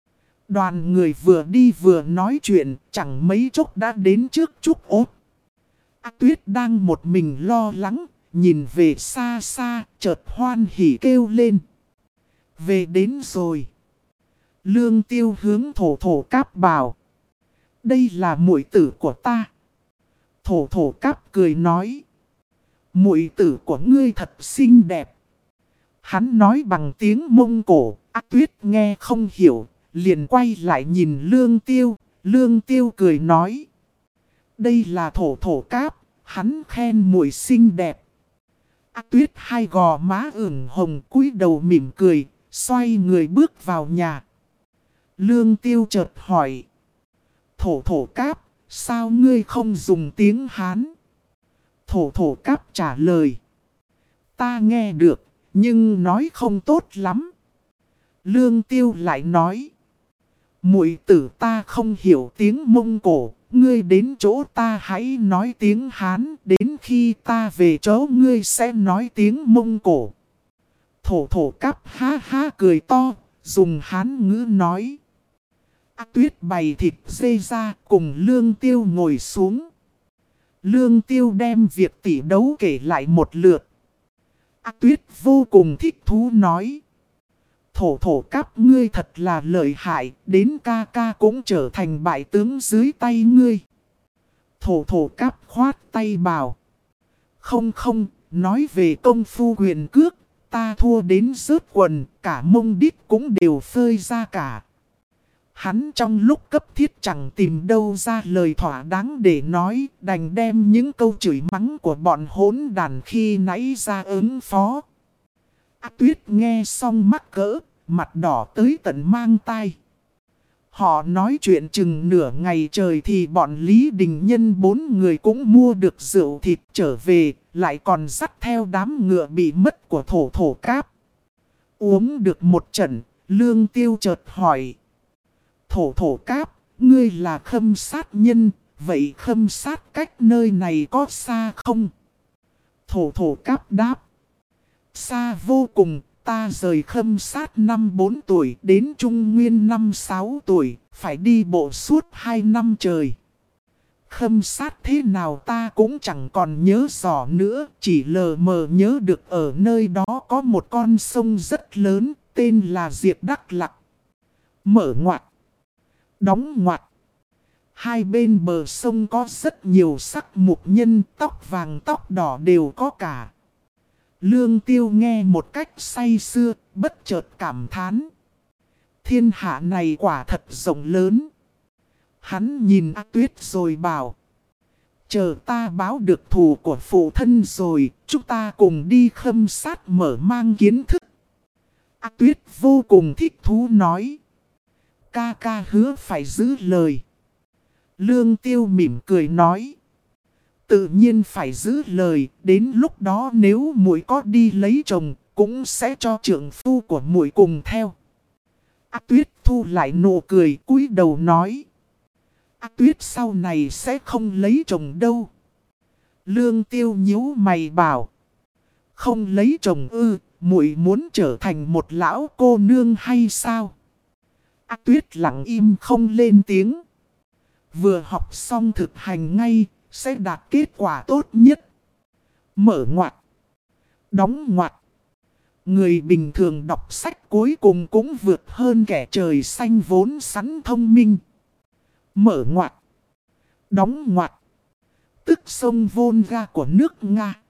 Đoàn người vừa đi vừa nói chuyện, chẳng mấy chốc đã đến trước Trúc Ốt. Tuyết đang một mình lo lắng, nhìn về xa xa, chợt hoan hỉ kêu lên. Về đến rồi. Lương Tiêu hướng Thổ Thổ Cáp bảo. Đây là muội tử của ta. Thổ Thổ Cáp cười nói. Muội tử của ngươi thật xinh đẹp. Hắn nói bằng tiếng Mông Cổ, Tuyết nghe không hiểu, liền quay lại nhìn Lương Tiêu. Lương Tiêu cười nói. Đây là Thổ Thổ Cáp, hắn khen muội xinh đẹp. Tuyết hai gò má ửng hồng cúi đầu mỉm cười, xoay người bước vào nhà. Lương Tiêu chợt hỏi. Thổ Thổ Cáp, sao ngươi không dùng tiếng Hán? Thổ Thổ Cáp trả lời. Ta nghe được, nhưng nói không tốt lắm. Lương Tiêu lại nói. Muội tử ta không hiểu tiếng Mông Cổ, ngươi đến chỗ ta hãy nói tiếng Hán, đến khi ta về chỗ ngươi sẽ nói tiếng Mông Cổ. Thổ Thổ Cáp ha ha cười to, dùng Hán ngữ nói. Tuyết bày thịt dê ra, cùng Lương Tiêu ngồi xuống. Lương Tiêu đem việc tỷ đấu kể lại một lượt. Tuyết vô cùng thích thú nói. Thổ Thổ Cáp ngươi thật là lợi hại, đến ca ca cũng trở thành bại tướng dưới tay ngươi. Thổ Thổ Cáp khoát tay bảo. Không không, nói về công phu quyền cước, ta thua đến rớt quần, cả mông đít cũng đều phơi ra cả. Hắn trong lúc cấp thiết chẳng tìm đâu ra lời thỏa đáng để nói, đành đem những câu chửi mắng của bọn hỗn đàn khi nãy ra ứng phó. Tuyết nghe xong mắc cỡ, mặt đỏ tới tận mang tai. Họ nói chuyện chừng nửa ngày trời thì bọn Lý Đình Nhân 4 người cũng mua được rượu thịt trở về, lại còn dắt theo đám ngựa bị mất của Thổ Thổ Cáp. Uống được một trận, Lương Tiêu chợt hỏi. Thổ Thổ Cáp, ngươi là Khâm Sát nhân, vậy Khâm Sát cách nơi này có xa không? Thổ Thổ Cáp đáp. Xa vô cùng, ta rời Khâm Sát năm 4 tuổi đến Trung Nguyên năm 6 tuổi, phải đi bộ suốt 2 năm trời. Khâm Sát thế nào ta cũng chẳng còn nhớ rõ nữa, chỉ lờ mờ nhớ được ở nơi đó có một con sông rất lớn, tên là Diệp Đắc Lặc. Mở ngoặt, đóng ngoặt. Hai bên bờ sông có rất nhiều sắc mục nhân, tóc vàng tóc đỏ đều có cả. Lương Tiêu nghe một cách say sưa, bất chợt cảm thán. Thiên hạ này quả thật rộng lớn. Hắn nhìn A Tuyết rồi bảo. Chờ ta báo được thù của phụ thân rồi, chúng ta cùng đi khâm sát mở mang kiến thức. A Tuyết vô cùng thích thú nói. Ca ca hứa phải giữ lời. Lương Tiêu mỉm cười nói. Tự nhiên phải giữ lời, đến lúc đó nếu muội có đi lấy chồng, cũng sẽ cho trượng phu của muội cùng theo. A Tuyết thu lại nụ cười cúi đầu nói. A Tuyết sau này sẽ không lấy chồng đâu. Lương Tiêu nhíu mày bảo. Không lấy chồng ư, muội muốn trở thành một lão cô nương hay sao? A Tuyết lặng im không lên tiếng. Vừa học xong thực hành ngay, sẽ đạt kết quả tốt nhất. Mở ngoặc. Đóng ngoặc. Người bình thường đọc sách cuối cùng cũng vượt hơn kẻ trời xanh vốn sẵn thông minh. Mở ngoặc. Đóng ngoặc. Tức sông Volga của nước Nga.